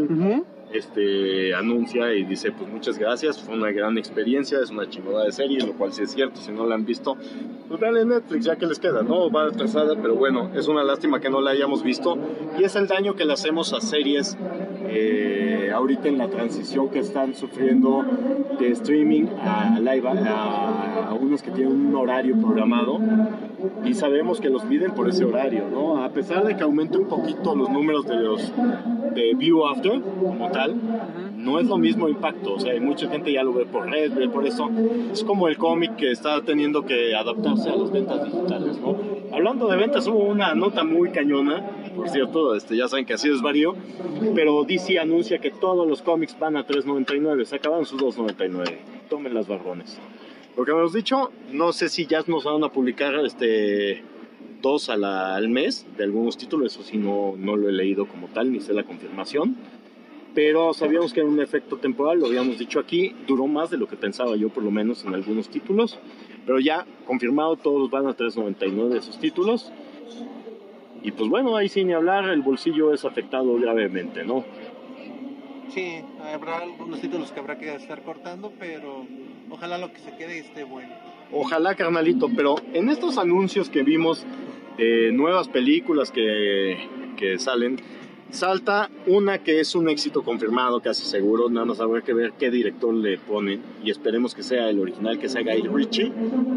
Speaker 8: Anuncia y dice, pues muchas gracias, fue una gran experiencia, es una chingada de serie, lo cual sí es cierto. Si no la han visto, pues vean en Netflix, ya que les queda, ¿no? Va atrasada, pero bueno, es una lástima que no la hayamos visto y es el daño que le hacemos a series ahorita en la transición que están sufriendo de streaming a live, a unos que tienen un horario programado y sabemos que los miden por ese horario, ¿no? A pesar de que aumente un poquito los números de view after como tal, no es lo mismo impacto. O sea, hay mucha gente ya lo ve por red, ve por eso. Es como el cómic que está teniendo que adaptarse a las ventas digitales, ¿no? Hablando de ventas, hubo una nota muy cañona, por cierto, ya saben que así es varío, pero DC anuncia que todos los cómics van a $3.99, se acabaron sus $2.99, tomen las barrones. Lo que hemos dicho, no sé si ya nos van a publicar 2 al mes de algunos títulos, eso sí no lo he leído como tal, ni sé la confirmación, pero sabíamos que era un efecto temporal, lo habíamos dicho aquí, duró más de lo que pensaba yo por lo menos en algunos títulos, pero ya confirmado todos van a $3.99 esos títulos, y pues bueno, ahí sin ni hablar, el bolsillo es afectado gravemente, ¿no?
Speaker 7: Sí, habrá algunos títulos que habrá que estar cortando, pero ojalá lo que se quede esté bueno.
Speaker 8: Ojalá, carnalito, pero en estos anuncios que vimos de nuevas películas que salen, salta una que es un éxito confirmado, casi seguro, nada más habrá que ver qué director le ponen y esperemos que sea el original, que sea Guy Ritchie.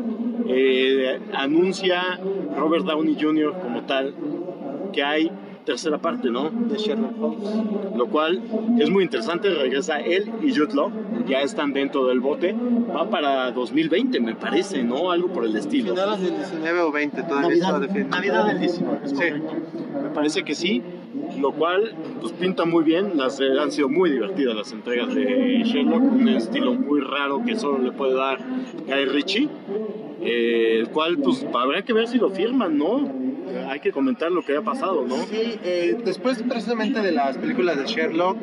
Speaker 8: Anuncia Robert Downey Jr. como tal que hay tercera parte, ¿no?
Speaker 7: De Sherlock Holmes.
Speaker 8: Lo cual es muy interesante, regresa él y Jude Law, ya están dentro del bote, va para 2020 me parece, ¿no? Algo por el estilo.
Speaker 7: Finales del 19 o 20 todavía.
Speaker 8: Navidad del 19, es correcto. Me parece que sí, lo cual pues pinta muy bien, han sido muy divertidas las entregas de Sherlock, un estilo muy raro que solo le puede dar Guy Ritchie, el cual pues habrá que ver si lo firman, ¿no? hay que comentar lo que ha pasado, ¿no?
Speaker 7: Sí, después precisamente de las películas de Sherlock,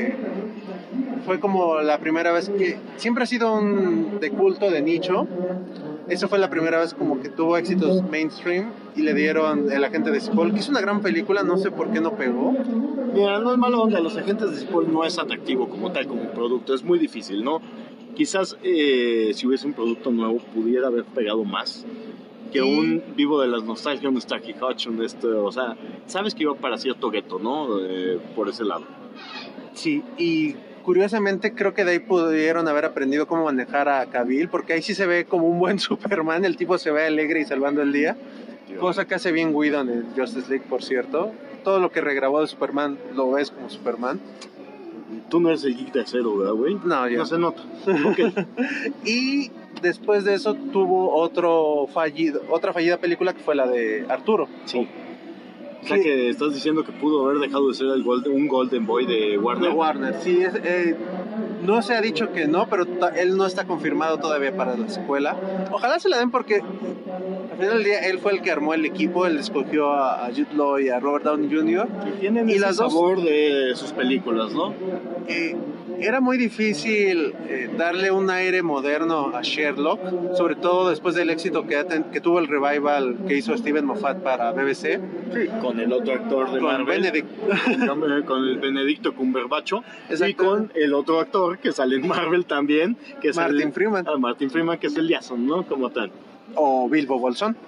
Speaker 7: fue como la primera vez que siempre ha sido un de culto, de nicho. Esa fue la primera vez como que tuvo éxitos mainstream y le dieron El agente de Cipoll, que es una gran película, no sé por qué no pegó.
Speaker 8: Mira, no es malo onda, Los agentes de Cipoll no es atractivo como tal, como producto, es muy difícil, ¿no? Quizás si hubiese un producto nuevo pudiera haber pegado más que un Vivo de las Nostalgias, un Starkey Hutch, o sea, sabes que iba para cierto gueto, ¿no? Por ese lado.
Speaker 7: Sí, y curiosamente creo que de ahí pudieron haber aprendido cómo manejar a Cavill, porque ahí sí se ve como un buen Superman, el tipo se ve alegre y salvando el día, cosa que hace bien Whedon en Justice League, por cierto. Todo lo que regrabó de Superman lo ves como Superman.
Speaker 8: Tú no eres el geek de acero, ¿verdad, güey?
Speaker 7: No, yo.
Speaker 8: No se nota. Okay.
Speaker 7: Y después de eso tuvo otra fallida película que fue la de Arturo.
Speaker 8: Sí. O sea que estás diciendo que pudo haber dejado de ser un Golden Boy de Warner.
Speaker 7: De Warner, sí. No se ha dicho que no, pero él no está confirmado todavía para la secuela. Ojalá se la den porque al final del día él fue el que armó el equipo, él escogió a Jude Law y a Robert Downey Jr.
Speaker 8: Y tienen ese sabor de sus películas, ¿no?
Speaker 7: Era muy difícil darle un aire moderno a Sherlock, sobre todo después del éxito que tuvo el revival que hizo Steven Moffat para BBC.
Speaker 8: Sí, con el otro actor de Marvel, con el Benedicto Cumberbatch, y con el otro actor que sale en Marvel también, que es
Speaker 7: Martin Freeman.
Speaker 8: Martin Freeman, que es el Jason, ¿no? Como tal.
Speaker 7: O Bilbo Bolsón.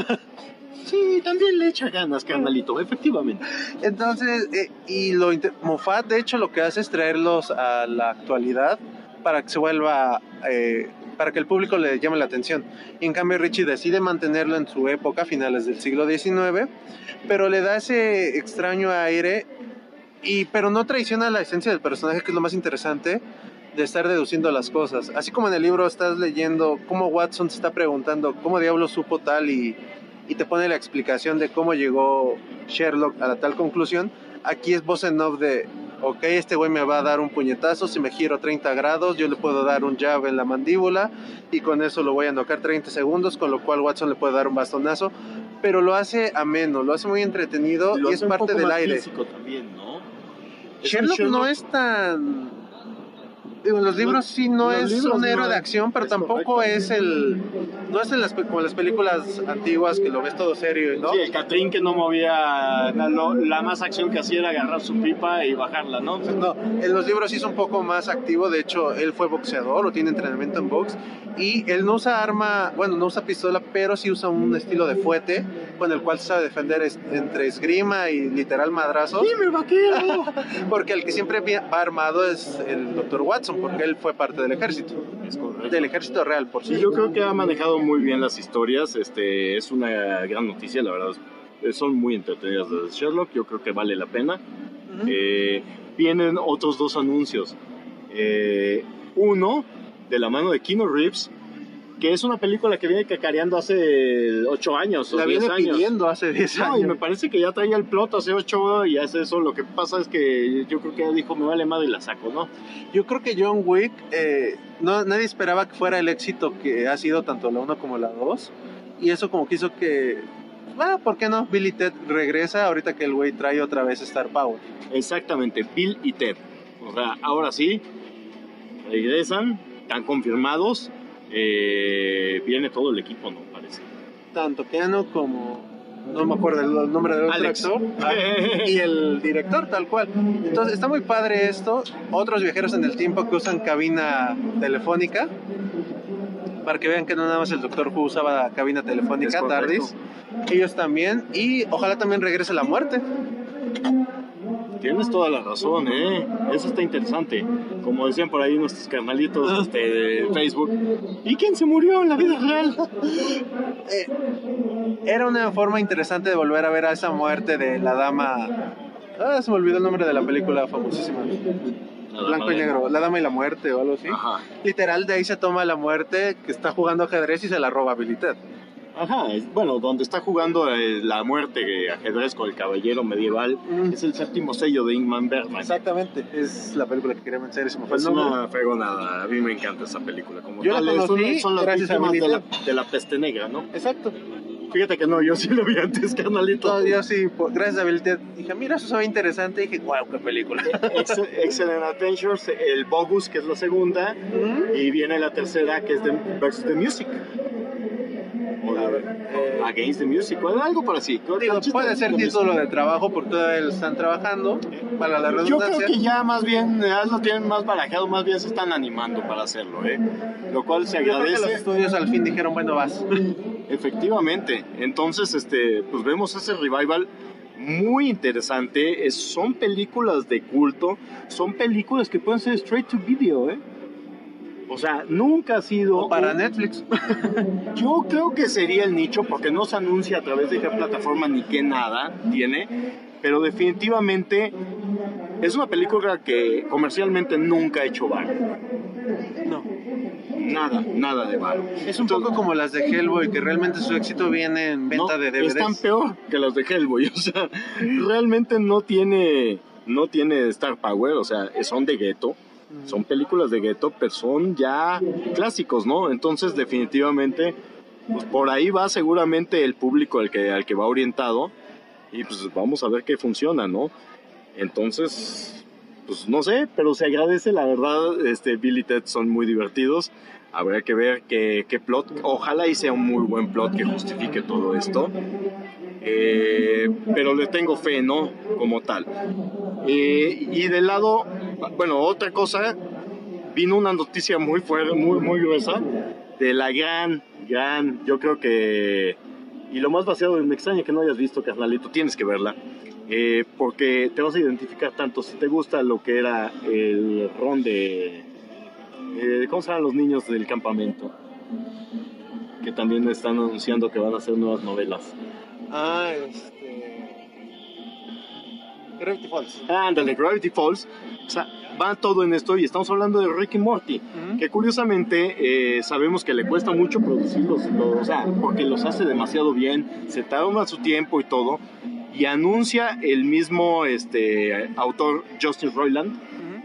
Speaker 8: Sí, también le echa ganas, carnalito, efectivamente.
Speaker 7: Entonces, Moffat, de hecho, lo que hace es traerlos a la actualidad para que se vuelva, para que el público le llame la atención. Y en cambio, Ritchie decide mantenerlo en su época, finales del siglo XIX, pero le da ese extraño aire, pero no traiciona la esencia del personaje, que es lo más interesante de estar deduciendo las cosas. Así como en el libro estás leyendo cómo Watson se está preguntando cómo diablos supo tal y te pone la explicación de cómo llegó Sherlock a la tal conclusión. Aquí es voz en off de, ok, este güey me va a dar un puñetazo, si me giro 30 grados, yo le puedo dar un jab en la mandíbula y con eso lo voy a noquear 30 segundos, con lo cual Watson le puede dar un bastonazo, pero lo hace ameno, lo hace muy entretenido y es parte del aire.
Speaker 8: También, ¿no?
Speaker 7: Sherlock no es tan... En los libros sí no es un héroe de acción, pero tampoco es no es como las películas antiguas que lo ves todo serio, ¿no?
Speaker 8: Sí, el Catrín que no movía, la más acción que hacía era agarrar su pipa y bajarla, ¿no?
Speaker 7: No, en los libros sí es un poco más activo, de hecho él fue boxeador o tiene entrenamiento en box y él no usa no usa pistola, pero sí usa un estilo de fuete con el cual se sabe defender entre esgrima y literal madrazos.
Speaker 8: ¡Dime, vaquero!
Speaker 7: Porque el que siempre va armado es el Dr. Watson, porque él fue parte del ejército.
Speaker 8: Es correcto.
Speaker 7: Del ejército real, por cierto.
Speaker 8: Sí, yo creo que ha manejado muy bien las historias. Es una gran noticia, la verdad. Son muy entretenidas las de Sherlock. Yo creo que vale la pena. Vienen otros 2 anuncios. Uno, de la mano de Keanu Reeves, que es una película que viene cacareando hace 8 años o 10 años. La viene pidiendo
Speaker 7: hace 10 años.
Speaker 8: No, y me parece que ya traía el plot hace 8 y hace eso. Lo que pasa es que yo creo que dijo, me vale madre y la saco, ¿no?
Speaker 7: Yo creo que John Wick, nadie esperaba que fuera el éxito que ha sido tanto la 1 como la 2. Y eso como que hizo que, ¿por qué no? Bill y Ted regresa ahorita que el güey trae otra vez Star Power.
Speaker 8: Exactamente, Bill y Ted. O sea, ahora sí, regresan, están confirmados. Viene todo el equipo, ¿no? Parece.
Speaker 7: Tanto Keanu como... No me acuerdo el nombre del otro actor. Y el director, tal cual. Entonces, está muy padre esto. Otros viajeros en el tiempo que usan cabina telefónica. Para que vean que no nada más el Doctor Who usaba cabina telefónica, TARDIS. Ellos también. Y ojalá también regrese la muerte.
Speaker 8: Tienes toda la razón, eso está interesante. Como decían por ahí nuestros carnalitos de Facebook. ¿Y quién se murió en la vida real?
Speaker 7: Era una forma interesante de volver a ver a esa muerte de la dama. Se me olvidó el nombre de la película famosísima. Blanco y negro, La Dama y la Muerte o algo así. Ajá. Literal, de ahí se toma la muerte que está jugando ajedrez y se la roba Bill y Ted.
Speaker 8: Ajá, bueno, donde está jugando la muerte ajedrez con el caballero medieval, es el 7º sello de Ingmar Bergman.
Speaker 7: Exactamente, es la película que quería mencionar.
Speaker 8: Es una fregonada, a mí me encanta esa película. Como
Speaker 7: yo
Speaker 8: tal,
Speaker 7: la conocí
Speaker 8: son las
Speaker 7: gracias a
Speaker 8: víctimas de la peste negra, ¿no?
Speaker 7: Exacto.
Speaker 8: Fíjate que no, yo sí lo vi antes, carnalito.
Speaker 7: No, yo sí, gracias a habilidad, dije, mira, eso se ve interesante, y dije, wow, qué película.
Speaker 8: Excellent Adventures, el Bogus, que es la segunda, y viene la tercera, que es Versus the Music. Against the Music, o algo por así.
Speaker 7: Digo, puede ser título de trabajo porque todavía lo están trabajando, para la redundancia.
Speaker 8: Yo creo que ya más bien lo tienen más barajado, más bien se están animando para hacerlo, lo cual se agradece.
Speaker 7: Yo creo que los estudios al fin dijeron, bueno, vas.
Speaker 8: Efectivamente, entonces pues vemos ese revival muy interesante. Son películas de culto, son películas que pueden ser straight to video, O sea, nunca ha sido...
Speaker 7: O para Netflix.
Speaker 8: Yo creo que sería el nicho, porque no se anuncia a través de qué plataforma ni qué nada tiene, pero definitivamente es una película que comercialmente nunca ha hecho varo.
Speaker 7: No.
Speaker 8: Nada de varo.
Speaker 7: Es un poco como las de Hellboy, que realmente su éxito viene en venta de DVDs.
Speaker 8: Están peor que las de Hellboy, o sea, realmente no tiene star power, o sea, son de gueto. Son películas de gueto, pero son ya clásicos, ¿no? Entonces, definitivamente, pues por ahí va seguramente el público al que va orientado. Y pues vamos a ver qué funciona, ¿no? Entonces, pues no sé, pero se agradece, la verdad. Bill y Ted son muy divertidos. Habrá que ver qué plot. Ojalá y sea un muy buen plot que justifique todo esto. Pero le tengo fe, ¿no? Como tal. Y del lado, bueno, otra cosa, vino una noticia muy fuerte, muy gruesa, de la gran, yo creo que, y lo más vaciado, me extraña que no hayas visto, carnalito, tienes que verla, porque te vas a identificar tanto si te gusta lo que era el ron de, ¿cómo se llaman los niños del campamento? Que también están anunciando que van a hacer nuevas novelas.
Speaker 7: Gravity Falls.
Speaker 8: Ándale, Gravity Falls. O sea, va todo en esto y estamos hablando de Rick y Morty, que curiosamente sabemos que le cuesta mucho producirlos, o sea, porque los hace demasiado bien, se toma su tiempo y todo, y anuncia el mismo autor Justin Roiland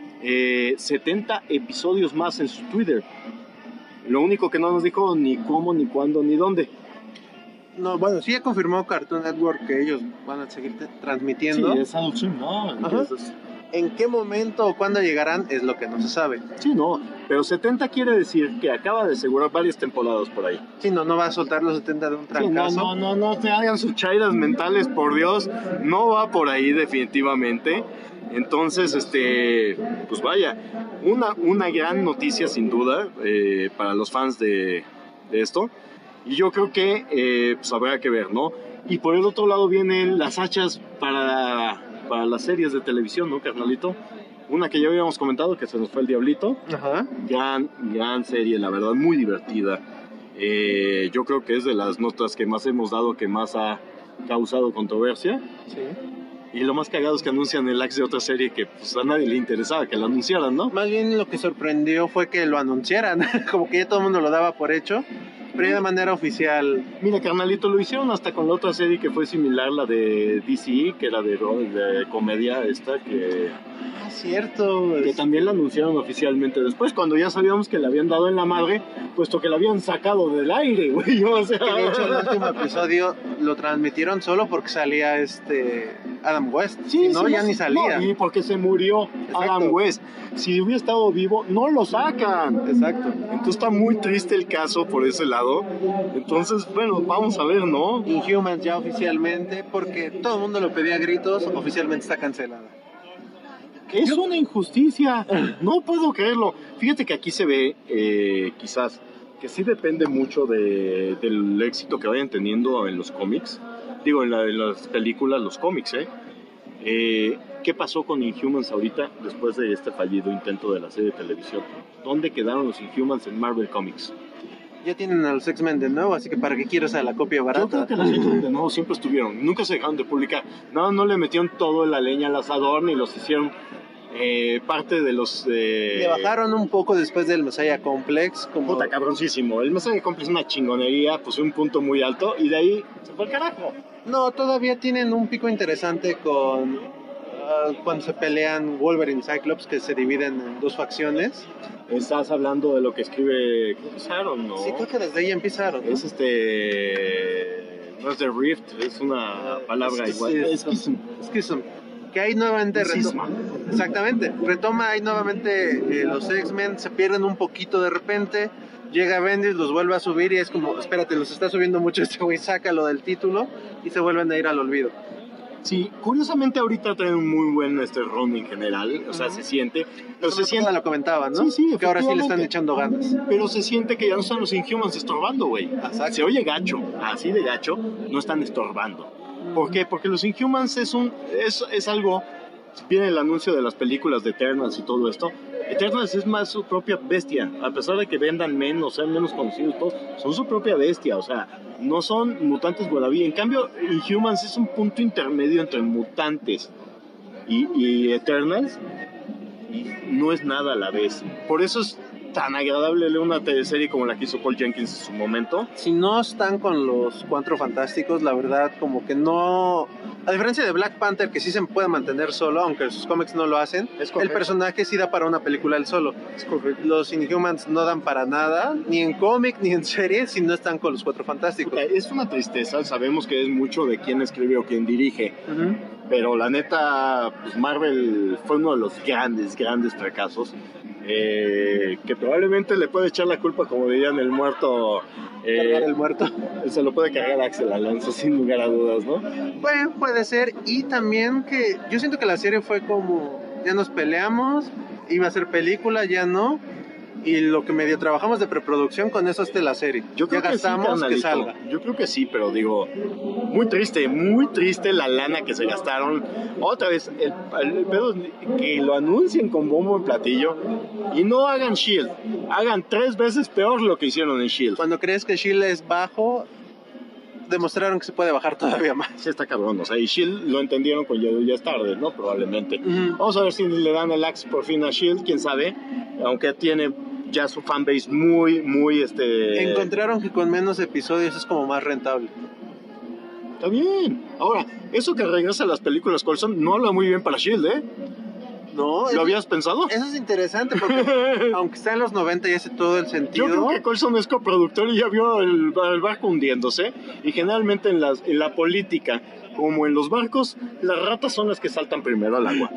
Speaker 8: 70 episodios más en su Twitter. Lo único que no nos dijo ni cómo, ni cuándo, ni dónde.
Speaker 7: No, bueno, sí ya confirmó Cartoon Network que ellos van a seguir transmitiendo.
Speaker 8: Sí, es Adult Swim, ¿no? Entonces,
Speaker 7: ¿en qué momento o cuándo llegarán? Es lo que no se sabe.
Speaker 8: Sí, no, pero 70 quiere decir que acaba de asegurar varias temporadas por ahí.
Speaker 7: Sí, no va a soltar los 70 de un trancazo.
Speaker 8: Sí, no te hagan sus chairas mentales, por Dios, no va por ahí definitivamente. Entonces, pues vaya, una gran noticia sin duda para los fans de esto. Y yo creo que pues habrá que ver, ¿no? Y por el otro lado vienen las hachas para las series de televisión, ¿no, carnalito? Una que ya habíamos comentado, que se nos fue El Diablito.
Speaker 7: Ajá.
Speaker 8: Gran serie, la verdad, muy divertida. Yo creo que es de las notas que más hemos dado, que más ha causado controversia.
Speaker 7: Sí.
Speaker 8: Y lo más cagado es que anuncian el axe de otra serie que pues, a nadie le interesaba que la anunciaran, ¿no?
Speaker 7: Más bien lo que sorprendió fue que lo anunciaran. Como que ya todo el mundo lo daba por hecho. Pero ya de manera oficial.
Speaker 8: Mira, carnalito, lo hicieron hasta con la otra serie que fue similar, la de DC, que era de comedia esta, que...
Speaker 7: Ah, cierto.
Speaker 8: Que también la anunciaron oficialmente después, cuando ya sabíamos que le habían dado en la madre, puesto que la habían sacado del aire, güey. O sea...
Speaker 7: Que de hecho el último episodio lo transmitieron solo porque salía Adam West.
Speaker 8: Sí,
Speaker 7: no,
Speaker 8: sí,
Speaker 7: ya ni salía.
Speaker 8: No, y porque se murió. Exacto. Adam West. Si hubiera estado vivo, no lo sacan.
Speaker 7: Exacto.
Speaker 8: Entonces está muy triste el caso por ese lado. Entonces, bueno, vamos a ver, ¿no?
Speaker 7: Inhumans ya oficialmente, porque todo el mundo lo pedía a gritos, oficialmente está cancelada.
Speaker 8: Es una injusticia. No puedo creerlo. Fíjate que aquí se ve, quizás, que sí depende mucho del éxito que vayan teniendo en los cómics. Digo, en las películas, los cómics, ¿qué pasó con Inhumans ahorita después de este fallido intento de la serie de televisión? ¿Dónde quedaron los Inhumans en Marvel Comics?
Speaker 7: Ya tienen a los X-Men de nuevo, así que ¿para qué quieres a la copia barata?
Speaker 8: Yo creo que los X-Men de nuevo siempre estuvieron, nunca se dejaron de publicar. No le metieron todo la leña al asador ni los hicieron parte de los...
Speaker 7: Le bajaron un poco después del Messiah Complex. Como...
Speaker 8: Puta, cabroncísimo. El Messiah Complex es una chingonería, pues un punto muy alto y de ahí se fue el carajo.
Speaker 7: No, todavía tienen un pico interesante con... cuando se pelean Wolverine y Cyclops, que se dividen en dos facciones.
Speaker 8: Estás hablando de lo que escribe Sharon, ¿no?
Speaker 7: Sí, creo que desde ahí empezaron, ¿no?
Speaker 8: Es No es de Rift, es una palabra igual.
Speaker 7: Schism. Que ahí nuevamente retoma. Exactamente. Retoma ahí nuevamente los X-Men, se pierden un poquito de repente. Llega Bendis, los vuelve a subir y es como, espérate, los está subiendo mucho este güey, sácalo del título y se vuelven a ir al olvido.
Speaker 8: Sí, curiosamente ahorita traen un muy buen run en general, o sea, se siente... Pero se siente...
Speaker 7: lo comentaban, ¿no?
Speaker 8: Sí, sí,
Speaker 7: que ahora sí le están echando ganas.
Speaker 8: Pero se siente que ya no están los Inhumans estorbando, güey. Se oye gacho, así de gacho, no están estorbando. ¿Por qué? Porque los Inhumans es algo... Viene el anuncio de las películas de Eternals y todo esto. Eternals es más su propia bestia, a pesar de que vendan menos, sean menos conocidos todos, son su propia bestia, o sea, no son mutantes guadalí. En cambio, Inhumans es un punto intermedio entre mutantes y Eternals, y no es nada a la vez. Por eso es tan agradable leer una teleserie como la que hizo Paul Jenkins en su momento.
Speaker 7: Si no están con los Cuatro Fantásticos, la verdad, como que no... A diferencia de Black Panther, que sí se puede mantener solo, aunque sus cómics no lo hacen, el personaje sí da para una película él solo. Los Inhumans no dan para nada, ni en cómic ni en serie, si no están con los Cuatro Fantásticos.
Speaker 8: Es una tristeza, sabemos que es mucho de quién escribe o quién dirige, pero la neta, pues Marvel fue uno de los grandes fracasos. Que probablemente le puede echar la culpa, como dirían el muerto,
Speaker 7: cargar el muerto,
Speaker 8: se lo puede cargar Axel Alonso sin lugar a dudas, ¿no?
Speaker 7: Bueno, puede ser. Y también que yo siento que la serie fue como, ya nos peleamos, iba a ser película, ya no, y lo que medio trabajamos de preproducción, con eso la serie.
Speaker 8: Yo creo
Speaker 7: ya gastamos que salga.
Speaker 8: Yo creo que sí, pero digo, muy triste la lana que se gastaron. Otra vez, el pedo es que lo anuncien con bombo en platillo y no hagan S.H.I.E.L.D., hagan 3 veces peor lo que hicieron en S.H.I.E.L.D.
Speaker 7: Cuando crees que S.H.I.E.L.D. es bajo, demostraron que se puede bajar todavía más.
Speaker 8: Sí, está cabrón, o sea, y S.H.I.E.L.D. lo entendieron con ya es tarde, ¿no? Probablemente. Vamos a ver si le dan el axe por fin a S.H.I.E.L.D., quién sabe, aunque tiene ya su fanbase muy
Speaker 7: Encontraron que con menos episodios es como más rentable.
Speaker 8: Está bien. Ahora, eso que regresa a las películas Coulson no habla muy bien para S.H.I.E.L.D., ¿eh?
Speaker 7: No,
Speaker 8: ¿Lo habías pensado?
Speaker 7: Eso es interesante porque aunque está en los 90 y hace todo el sentido.
Speaker 8: Yo creo que Coulson es coproductor y ya vio el barco hundiéndose, y generalmente en la política, como en los barcos, las ratas son las que saltan primero al agua.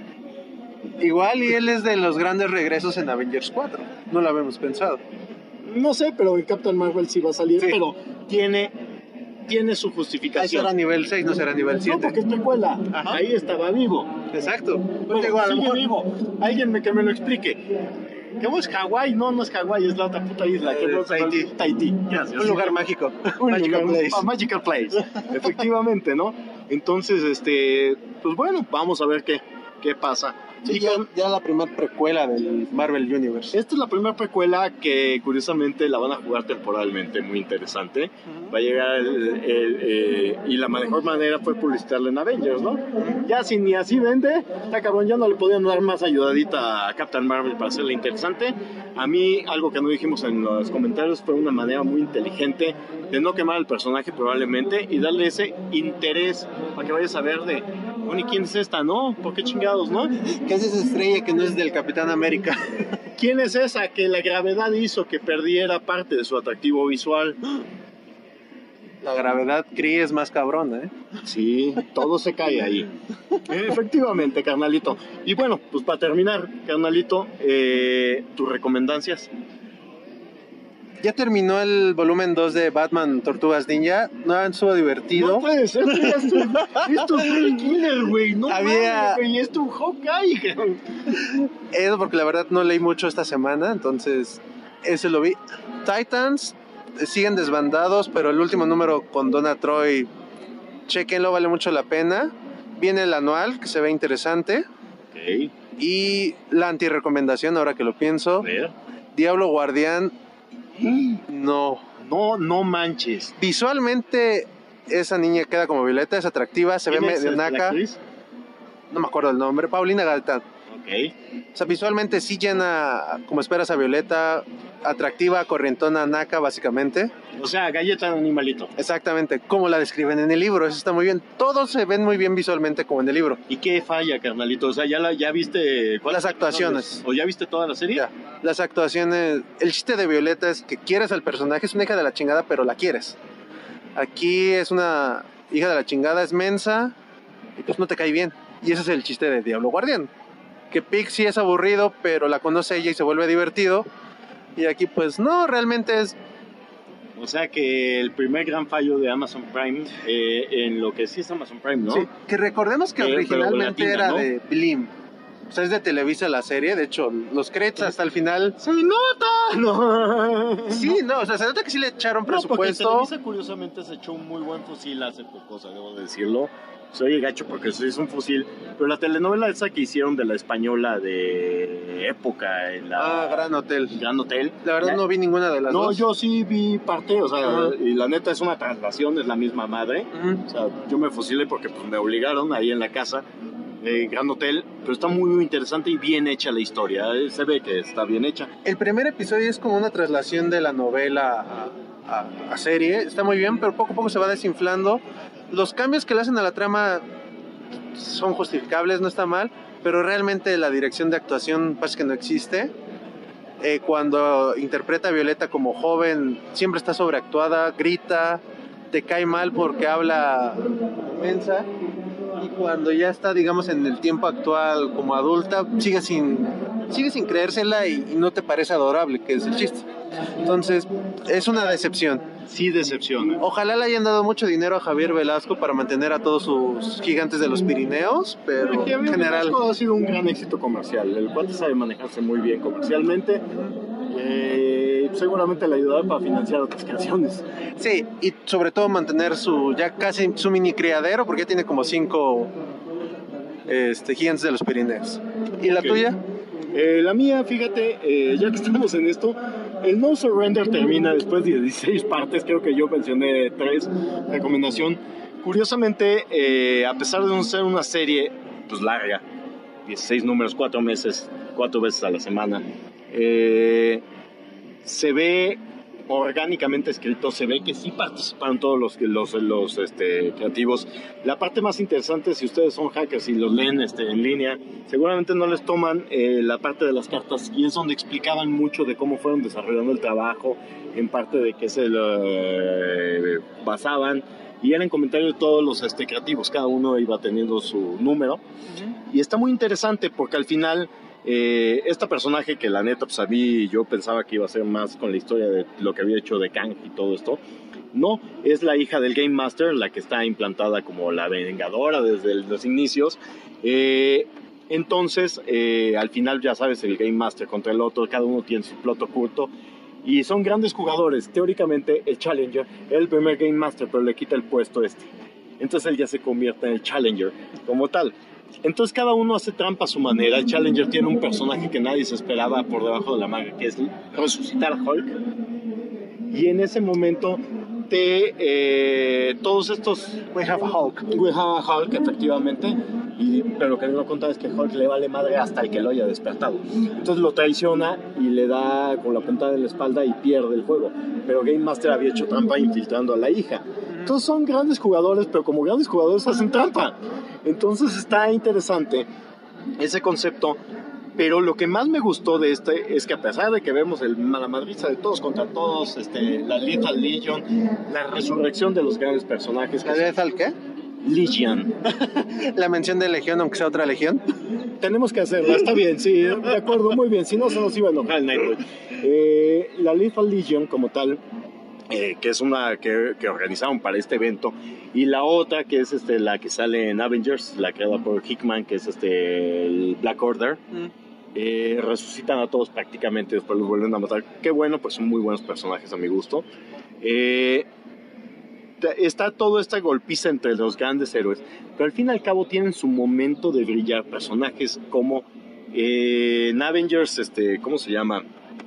Speaker 7: Igual y él es de los grandes regresos en Avengers 4. No lo habíamos pensado.
Speaker 8: No sé, pero en Captain Marvel sí va a salir, pero tiene su justificación.
Speaker 7: Ahí será nivel 6, no será nivel 7.
Speaker 8: No, porque es precuela. Ahí estaba vivo.
Speaker 7: Exacto.
Speaker 8: Bueno, sigue vivo. Alguien que me lo explique. ¿Cómo es Hawái? No es Hawái, es la otra puta isla. Tahití.
Speaker 7: Gracias. Un lugar mágico.
Speaker 8: Magical Place. Efectivamente, ¿no? Entonces, pues bueno, vamos a ver qué pasa.
Speaker 7: Sí, ya la primera precuela del Marvel Universe.
Speaker 8: Esta es la primera precuela que curiosamente la van a jugar temporalmente, muy interesante. Va a llegar y la mejor manera fue publicitarla en Avengers, ¿no? Ya si ni así vende, está cabrón, ya no le podían dar más ayudadita a Captain Marvel para hacerla interesante. A mí, algo que no dijimos en los comentarios, fue una manera muy inteligente de no quemar al personaje probablemente y darle ese interés para que vayas a ver de, bueno, ¿y quién es esta, no? ¿Por qué chingados, no?
Speaker 7: ¿Qué es esa estrella que no es del Capitán América?
Speaker 8: ¿Quién es esa que la gravedad hizo que perdiera parte de su atractivo visual?
Speaker 7: La gravedad Kree es más cabrona, ¿eh?
Speaker 8: Sí, todo se cae ahí. Efectivamente, carnalito. Y bueno, pues para terminar, carnalito, tus recomendancias.
Speaker 7: Ya terminó el volumen 2 de Batman Tortugas Ninja. No estuvo divertido.
Speaker 8: No puede ser, esto es Ray Killer, güey. No mames, güey, esto es Hawkeye.
Speaker 7: Eso porque la verdad no leí mucho esta semana, entonces ese lo vi. Titans siguen desbandados, pero el último número con Donna Troy, chequenlo, vale mucho la pena. Viene el anual, que se ve interesante.
Speaker 8: Okay.
Speaker 7: Y la anti-recomendación, ahora que lo pienso. Diablo Guardián. No
Speaker 8: manches.
Speaker 7: Visualmente esa niña queda como Violeta, es atractiva, se ve medio naca. No me acuerdo el nombre, Paulina Gaitán.
Speaker 8: Okay.
Speaker 7: O sea, visualmente sí llena como esperas a Violeta, atractiva, corrientona, naca básicamente.
Speaker 8: O sea, galleta de animalito.
Speaker 7: Exactamente, como la describen en el libro, eso está muy bien. Todos se ven muy bien visualmente como en el libro.
Speaker 8: ¿Y qué falla, carnalito? O sea, ¿ya viste
Speaker 7: las actuaciones?
Speaker 8: ¿O ya viste toda la serie?
Speaker 7: Ya, las actuaciones. El chiste de Violeta es que quieres al personaje, es una hija de la chingada, pero la quieres. Aquí es una hija de la chingada, es mensa y pues no te cae bien. Y ese es el chiste de Diablo Guardián. Que Pixie es aburrido, pero la conoce ella y se vuelve divertido. Y aquí pues no, realmente es...
Speaker 8: O sea que el primer gran fallo de Amazon Prime, en lo que sí es Amazon Prime, ¿no?
Speaker 7: Sí, que recordemos que originalmente
Speaker 8: latina,
Speaker 7: era
Speaker 8: ¿no?
Speaker 7: de Blim. O sea, es de Televisa la serie, de hecho, los créditos hasta el final...
Speaker 8: ¡Se nota! No.
Speaker 7: Sí, no, o sea, se nota que sí le echaron presupuesto.
Speaker 8: No, porque Televisa curiosamente se echó un muy buen fusil hace poco, o sea, debo de decirlo. Soy gacho porque sí es un fusil, pero la telenovela esa que hicieron de la española de época en la...
Speaker 7: Gran Hotel.
Speaker 8: Gran Hotel.
Speaker 7: La verdad no vi ninguna de las dos.
Speaker 8: No, yo sí vi parte, o sea, y la neta es una traslación, es la misma madre. O sea, yo me fusilé porque pues, me obligaron ahí en la casa. Gran Hotel, pero está muy, muy interesante y bien hecha la historia. Se ve que está bien hecha.
Speaker 7: El primer episodio es como una traslación de la novela a serie. Está muy bien, pero poco a poco se va desinflando. Los cambios que le hacen a la trama son justificables, no está mal, pero realmente la dirección de actuación parece que no existe. Cuando interpreta a Violeta como joven, siempre está sobreactuada, grita, te cae mal porque habla mensa. Y cuando ya está, digamos, en el tiempo actual como adulta, sigue sin creérsela y no te parece adorable, que es el chiste. Entonces, es una decepción.
Speaker 8: Sí, decepciona.
Speaker 7: Ojalá le hayan dado mucho dinero a Javier Velasco para mantener a todos sus gigantes de los Pirineos, pero en general...
Speaker 8: Velasco ha sido un gran éxito comercial. El cuate sabe manejarse muy bien comercialmente. Seguramente le ayudará para financiar otras creaciones.
Speaker 7: Sí, y sobre todo mantener ya casi su mini criadero, porque ya tiene como 5 gigantes de los Pirineos. ¿Y la tuya?
Speaker 8: La mía, fíjate, ya que estamos en esto, el No Surrender termina después de 16 partes, creo que yo mencioné 3, recomendación. Curiosamente, a pesar de no ser una serie pues larga, 16 números, 4 meses, 4 veces a la semana, se ve orgánicamente escrito, se ve que sí participaron todos los creativos. La parte más interesante, si ustedes son hackers y los leen en línea, seguramente no les toman la parte de las cartas, y es donde explicaban mucho de cómo fueron desarrollando el trabajo, en parte de qué se basaban, y eran comentarios de todos los creativos, cada uno iba teniendo su número, y está muy interesante porque al final esta personaje que la neta pues a mí yo pensaba que iba a ser más con la historia de lo que había hecho de Kang y todo esto, no, es la hija del Game Master, la que está implantada como la vengadora desde los inicios. Entonces al final ya sabes, el Game Master contra el otro, cada uno tiene su plot oculto y son grandes jugadores. Teóricamente el Challenger era el primer Game Master, pero le quita el puesto entonces él ya se convierte en el Challenger como tal. Entonces cada uno hace trampa a su manera. El Challenger tiene un personaje que nadie se esperaba por debajo de la manga, que es resucitar a Hulk. Y en ese momento todos estos...
Speaker 7: We have a Hulk.
Speaker 8: We have a Hulk, efectivamente. Pero lo que no contaba es que Hulk le vale madre hasta el que lo haya despertado. Entonces lo traiciona y le da con la puntada de la espalda y pierde el juego. Pero Game Master había hecho trampa infiltrando a la hija. Entonces son grandes jugadores, pero como grandes jugadores hacen trampa. Entonces está interesante ese concepto. Pero lo que más me gustó de es que a pesar de que vemos la madriza de todos contra todos, la Lethal Legion, la resurrección de los grandes personajes.
Speaker 7: ¿La Lethal qué?
Speaker 8: Legion.
Speaker 7: La mención de Legión, aunque sea otra Legión.
Speaker 8: Tenemos que hacerla, está bien, sí, de acuerdo, muy bien. Si no, se nos iba a enojar el Nightwing. La Lethal Legion como tal, que es una que organizaron para este evento, y la otra que es la que sale en Avengers, la creada por Hickman, que es el Black Order. Resucitan a todos prácticamente, después los vuelven a matar. Qué bueno, pues son muy buenos personajes a mi gusto. Está toda esta golpiza entre los grandes héroes, pero al fin y al cabo tienen su momento de brillar. Personajes como en Avengers, ¿cómo se llama?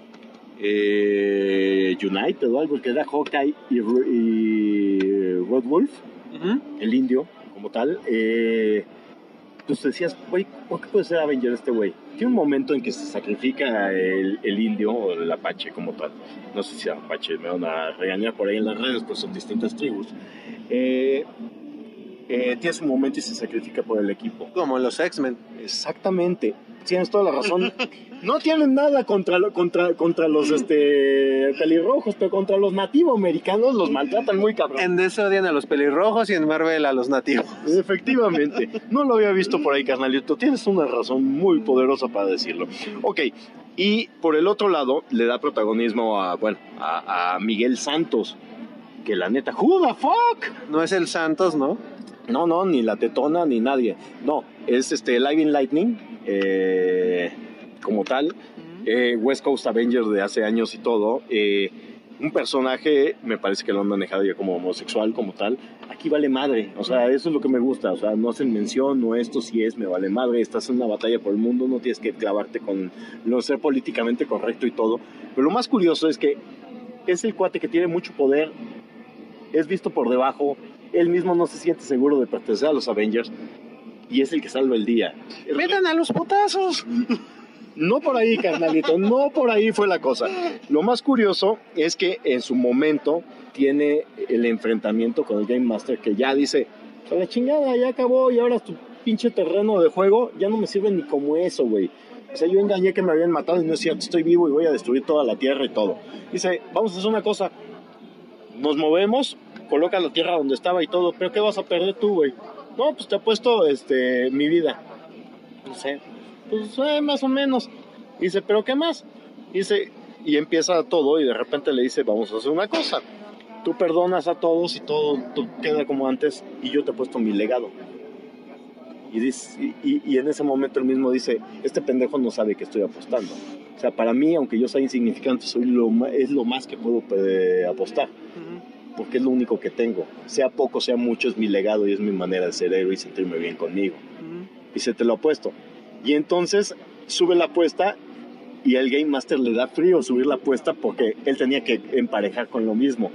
Speaker 8: United o algo, que era Hawkeye y Red Wolf, el indio como tal. Pues decías, güey, ¿por qué puede ser Avenger este güey? Tiene un momento en que se sacrifica el indio o el apache como tal. No sé si apache, me van a regañar por ahí en las redes, pues son distintas tribus. tiene su momento y se sacrifica por el equipo.
Speaker 7: Como los X-Men.
Speaker 8: Exactamente. Tienes toda la razón. No tienen nada contra los pelirrojos, pero contra los nativoamericanos los maltratan muy cabrón.
Speaker 7: En DC odian a los pelirrojos y en Marvel a los nativos.
Speaker 8: Efectivamente. No lo había visto por ahí, carnalito. Tienes una razón muy poderosa para decirlo. Ok. Y por el otro lado, le da protagonismo a Miguel Santos. Que la neta, who the fuck?
Speaker 7: No es el Santos, ¿no?
Speaker 8: No, ni la tetona, ni nadie. No, es Living Lightning, como tal. West Coast Avengers de hace años y todo. Un personaje, me parece que lo han manejado ya como homosexual, como tal. Aquí vale madre, o sea, eso es lo que me gusta. O sea, no hacen mención, no esto sí es, me vale madre. Estás en una batalla por el mundo, no tienes que clavarte con lo ser políticamente correcto y todo. Pero lo más curioso es que es el cuate que tiene mucho poder, es visto por debajo, él mismo no se siente seguro de pertenecer a los Avengers y es el que salva el día.
Speaker 7: ¡Metan a los putazos!
Speaker 8: No por ahí, carnalito, no por ahí fue la cosa. Lo más curioso es que en su momento tiene el enfrentamiento con el Game Master, que ya dice, a la chingada, ya acabó y ahora tu pinche terreno de juego ya no me sirve ni como eso, güey. O sea, yo engañé que me habían matado y no es cierto, estoy vivo y voy a destruir toda la tierra y todo. Dice, vamos a hacer una cosa, nos movemos, coloca la tierra donde estaba y todo, pero ¿qué vas a perder tú, güey? No, pues te apuesto mi vida. No sé, pues más o menos. Dice, ¿pero qué más? Dice, y empieza todo y de repente le dice, vamos a hacer una cosa. Tú perdonas a todos y todo queda como antes y yo te he puesto mi legado. Y, dice, y en ese momento él mismo dice, este pendejo no sabe que estoy apostando. O sea, para mí, aunque yo sea insignificante, es lo más que puedo apostar. Porque es lo único que tengo. Sea poco, sea mucho, es mi legado y es mi manera de ser héroe y sentirme bien conmigo. Y se te lo apuesto. Y entonces sube la apuesta y el Game Master le da frío subir la apuesta porque él tenía que emparejar con lo mismo.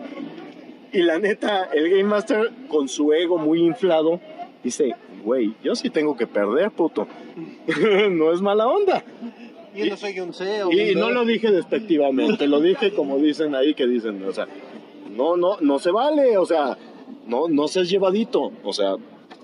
Speaker 8: Y la neta, el Game Master con su ego muy inflado dice, güey, yo sí tengo que perder, puto. No es mala onda.
Speaker 7: Yo no soy un CEO.
Speaker 8: Y no lo dije despectivamente, lo dije como dicen ahí que dicen, o sea, no se vale, o sea, no seas llevadito, o sea,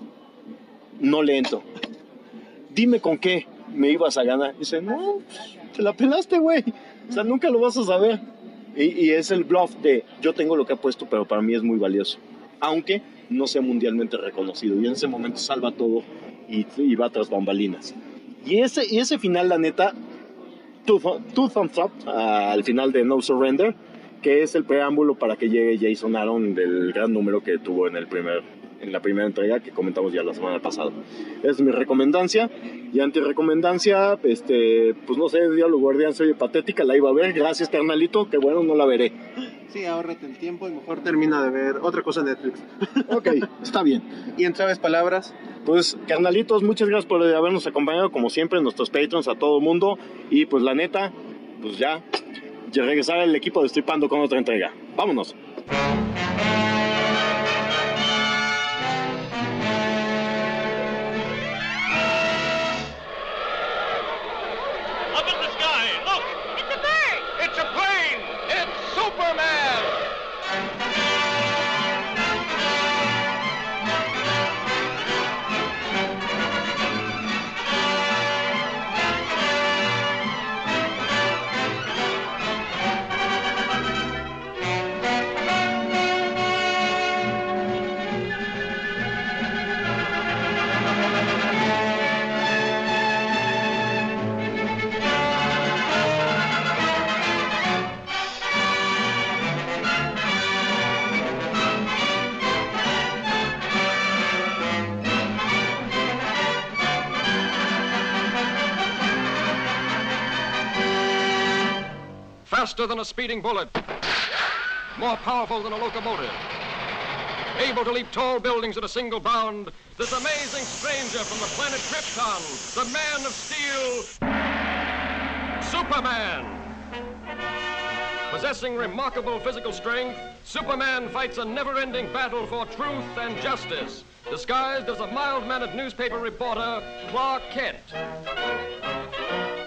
Speaker 8: no lento. Dime con qué me ibas a ganar. Dice, no, te la pelaste, güey, o sea, nunca lo vas a saber. Y es el bluff de, yo tengo lo que he puesto, pero para mí es muy valioso, aunque no sea mundialmente reconocido. Y en ese momento salva todo y va tras bambalinas. Y ese final, la neta, two thumbs up al final de No Surrender, que es el preámbulo para que llegue Jason Aaron del gran número que tuvo en la primera entrega que comentamos ya la semana pasada. Es mi recomendancia y antirecomendancia, pues no sé, Diablo Guardián se oye patética, la iba a ver, gracias carnalito, que bueno, no la veré.
Speaker 7: Sí, ahórrate el tiempo y mejor termina de ver otra cosa en Netflix.
Speaker 8: Ok, está bien.
Speaker 7: ¿Y en sabes palabras?
Speaker 8: Pues carnalitos, muchas gracias por habernos acompañado como siempre, nuestros patrons, a todo mundo, y pues la neta, pues ya regresar el equipo Destripando con otra entrega. ¡Vámonos!
Speaker 11: Up in the sky, look! It's a bird! It's a plane! It's Superman!
Speaker 12: Faster than a speeding bullet, more powerful than a locomotive, able to leap tall buildings at a single bound, this amazing stranger from the planet Krypton, the Man of Steel, Superman. Possessing remarkable physical strength, Superman fights a never-ending battle for truth and justice, disguised as a mild-mannered newspaper reporter, Clark Kent.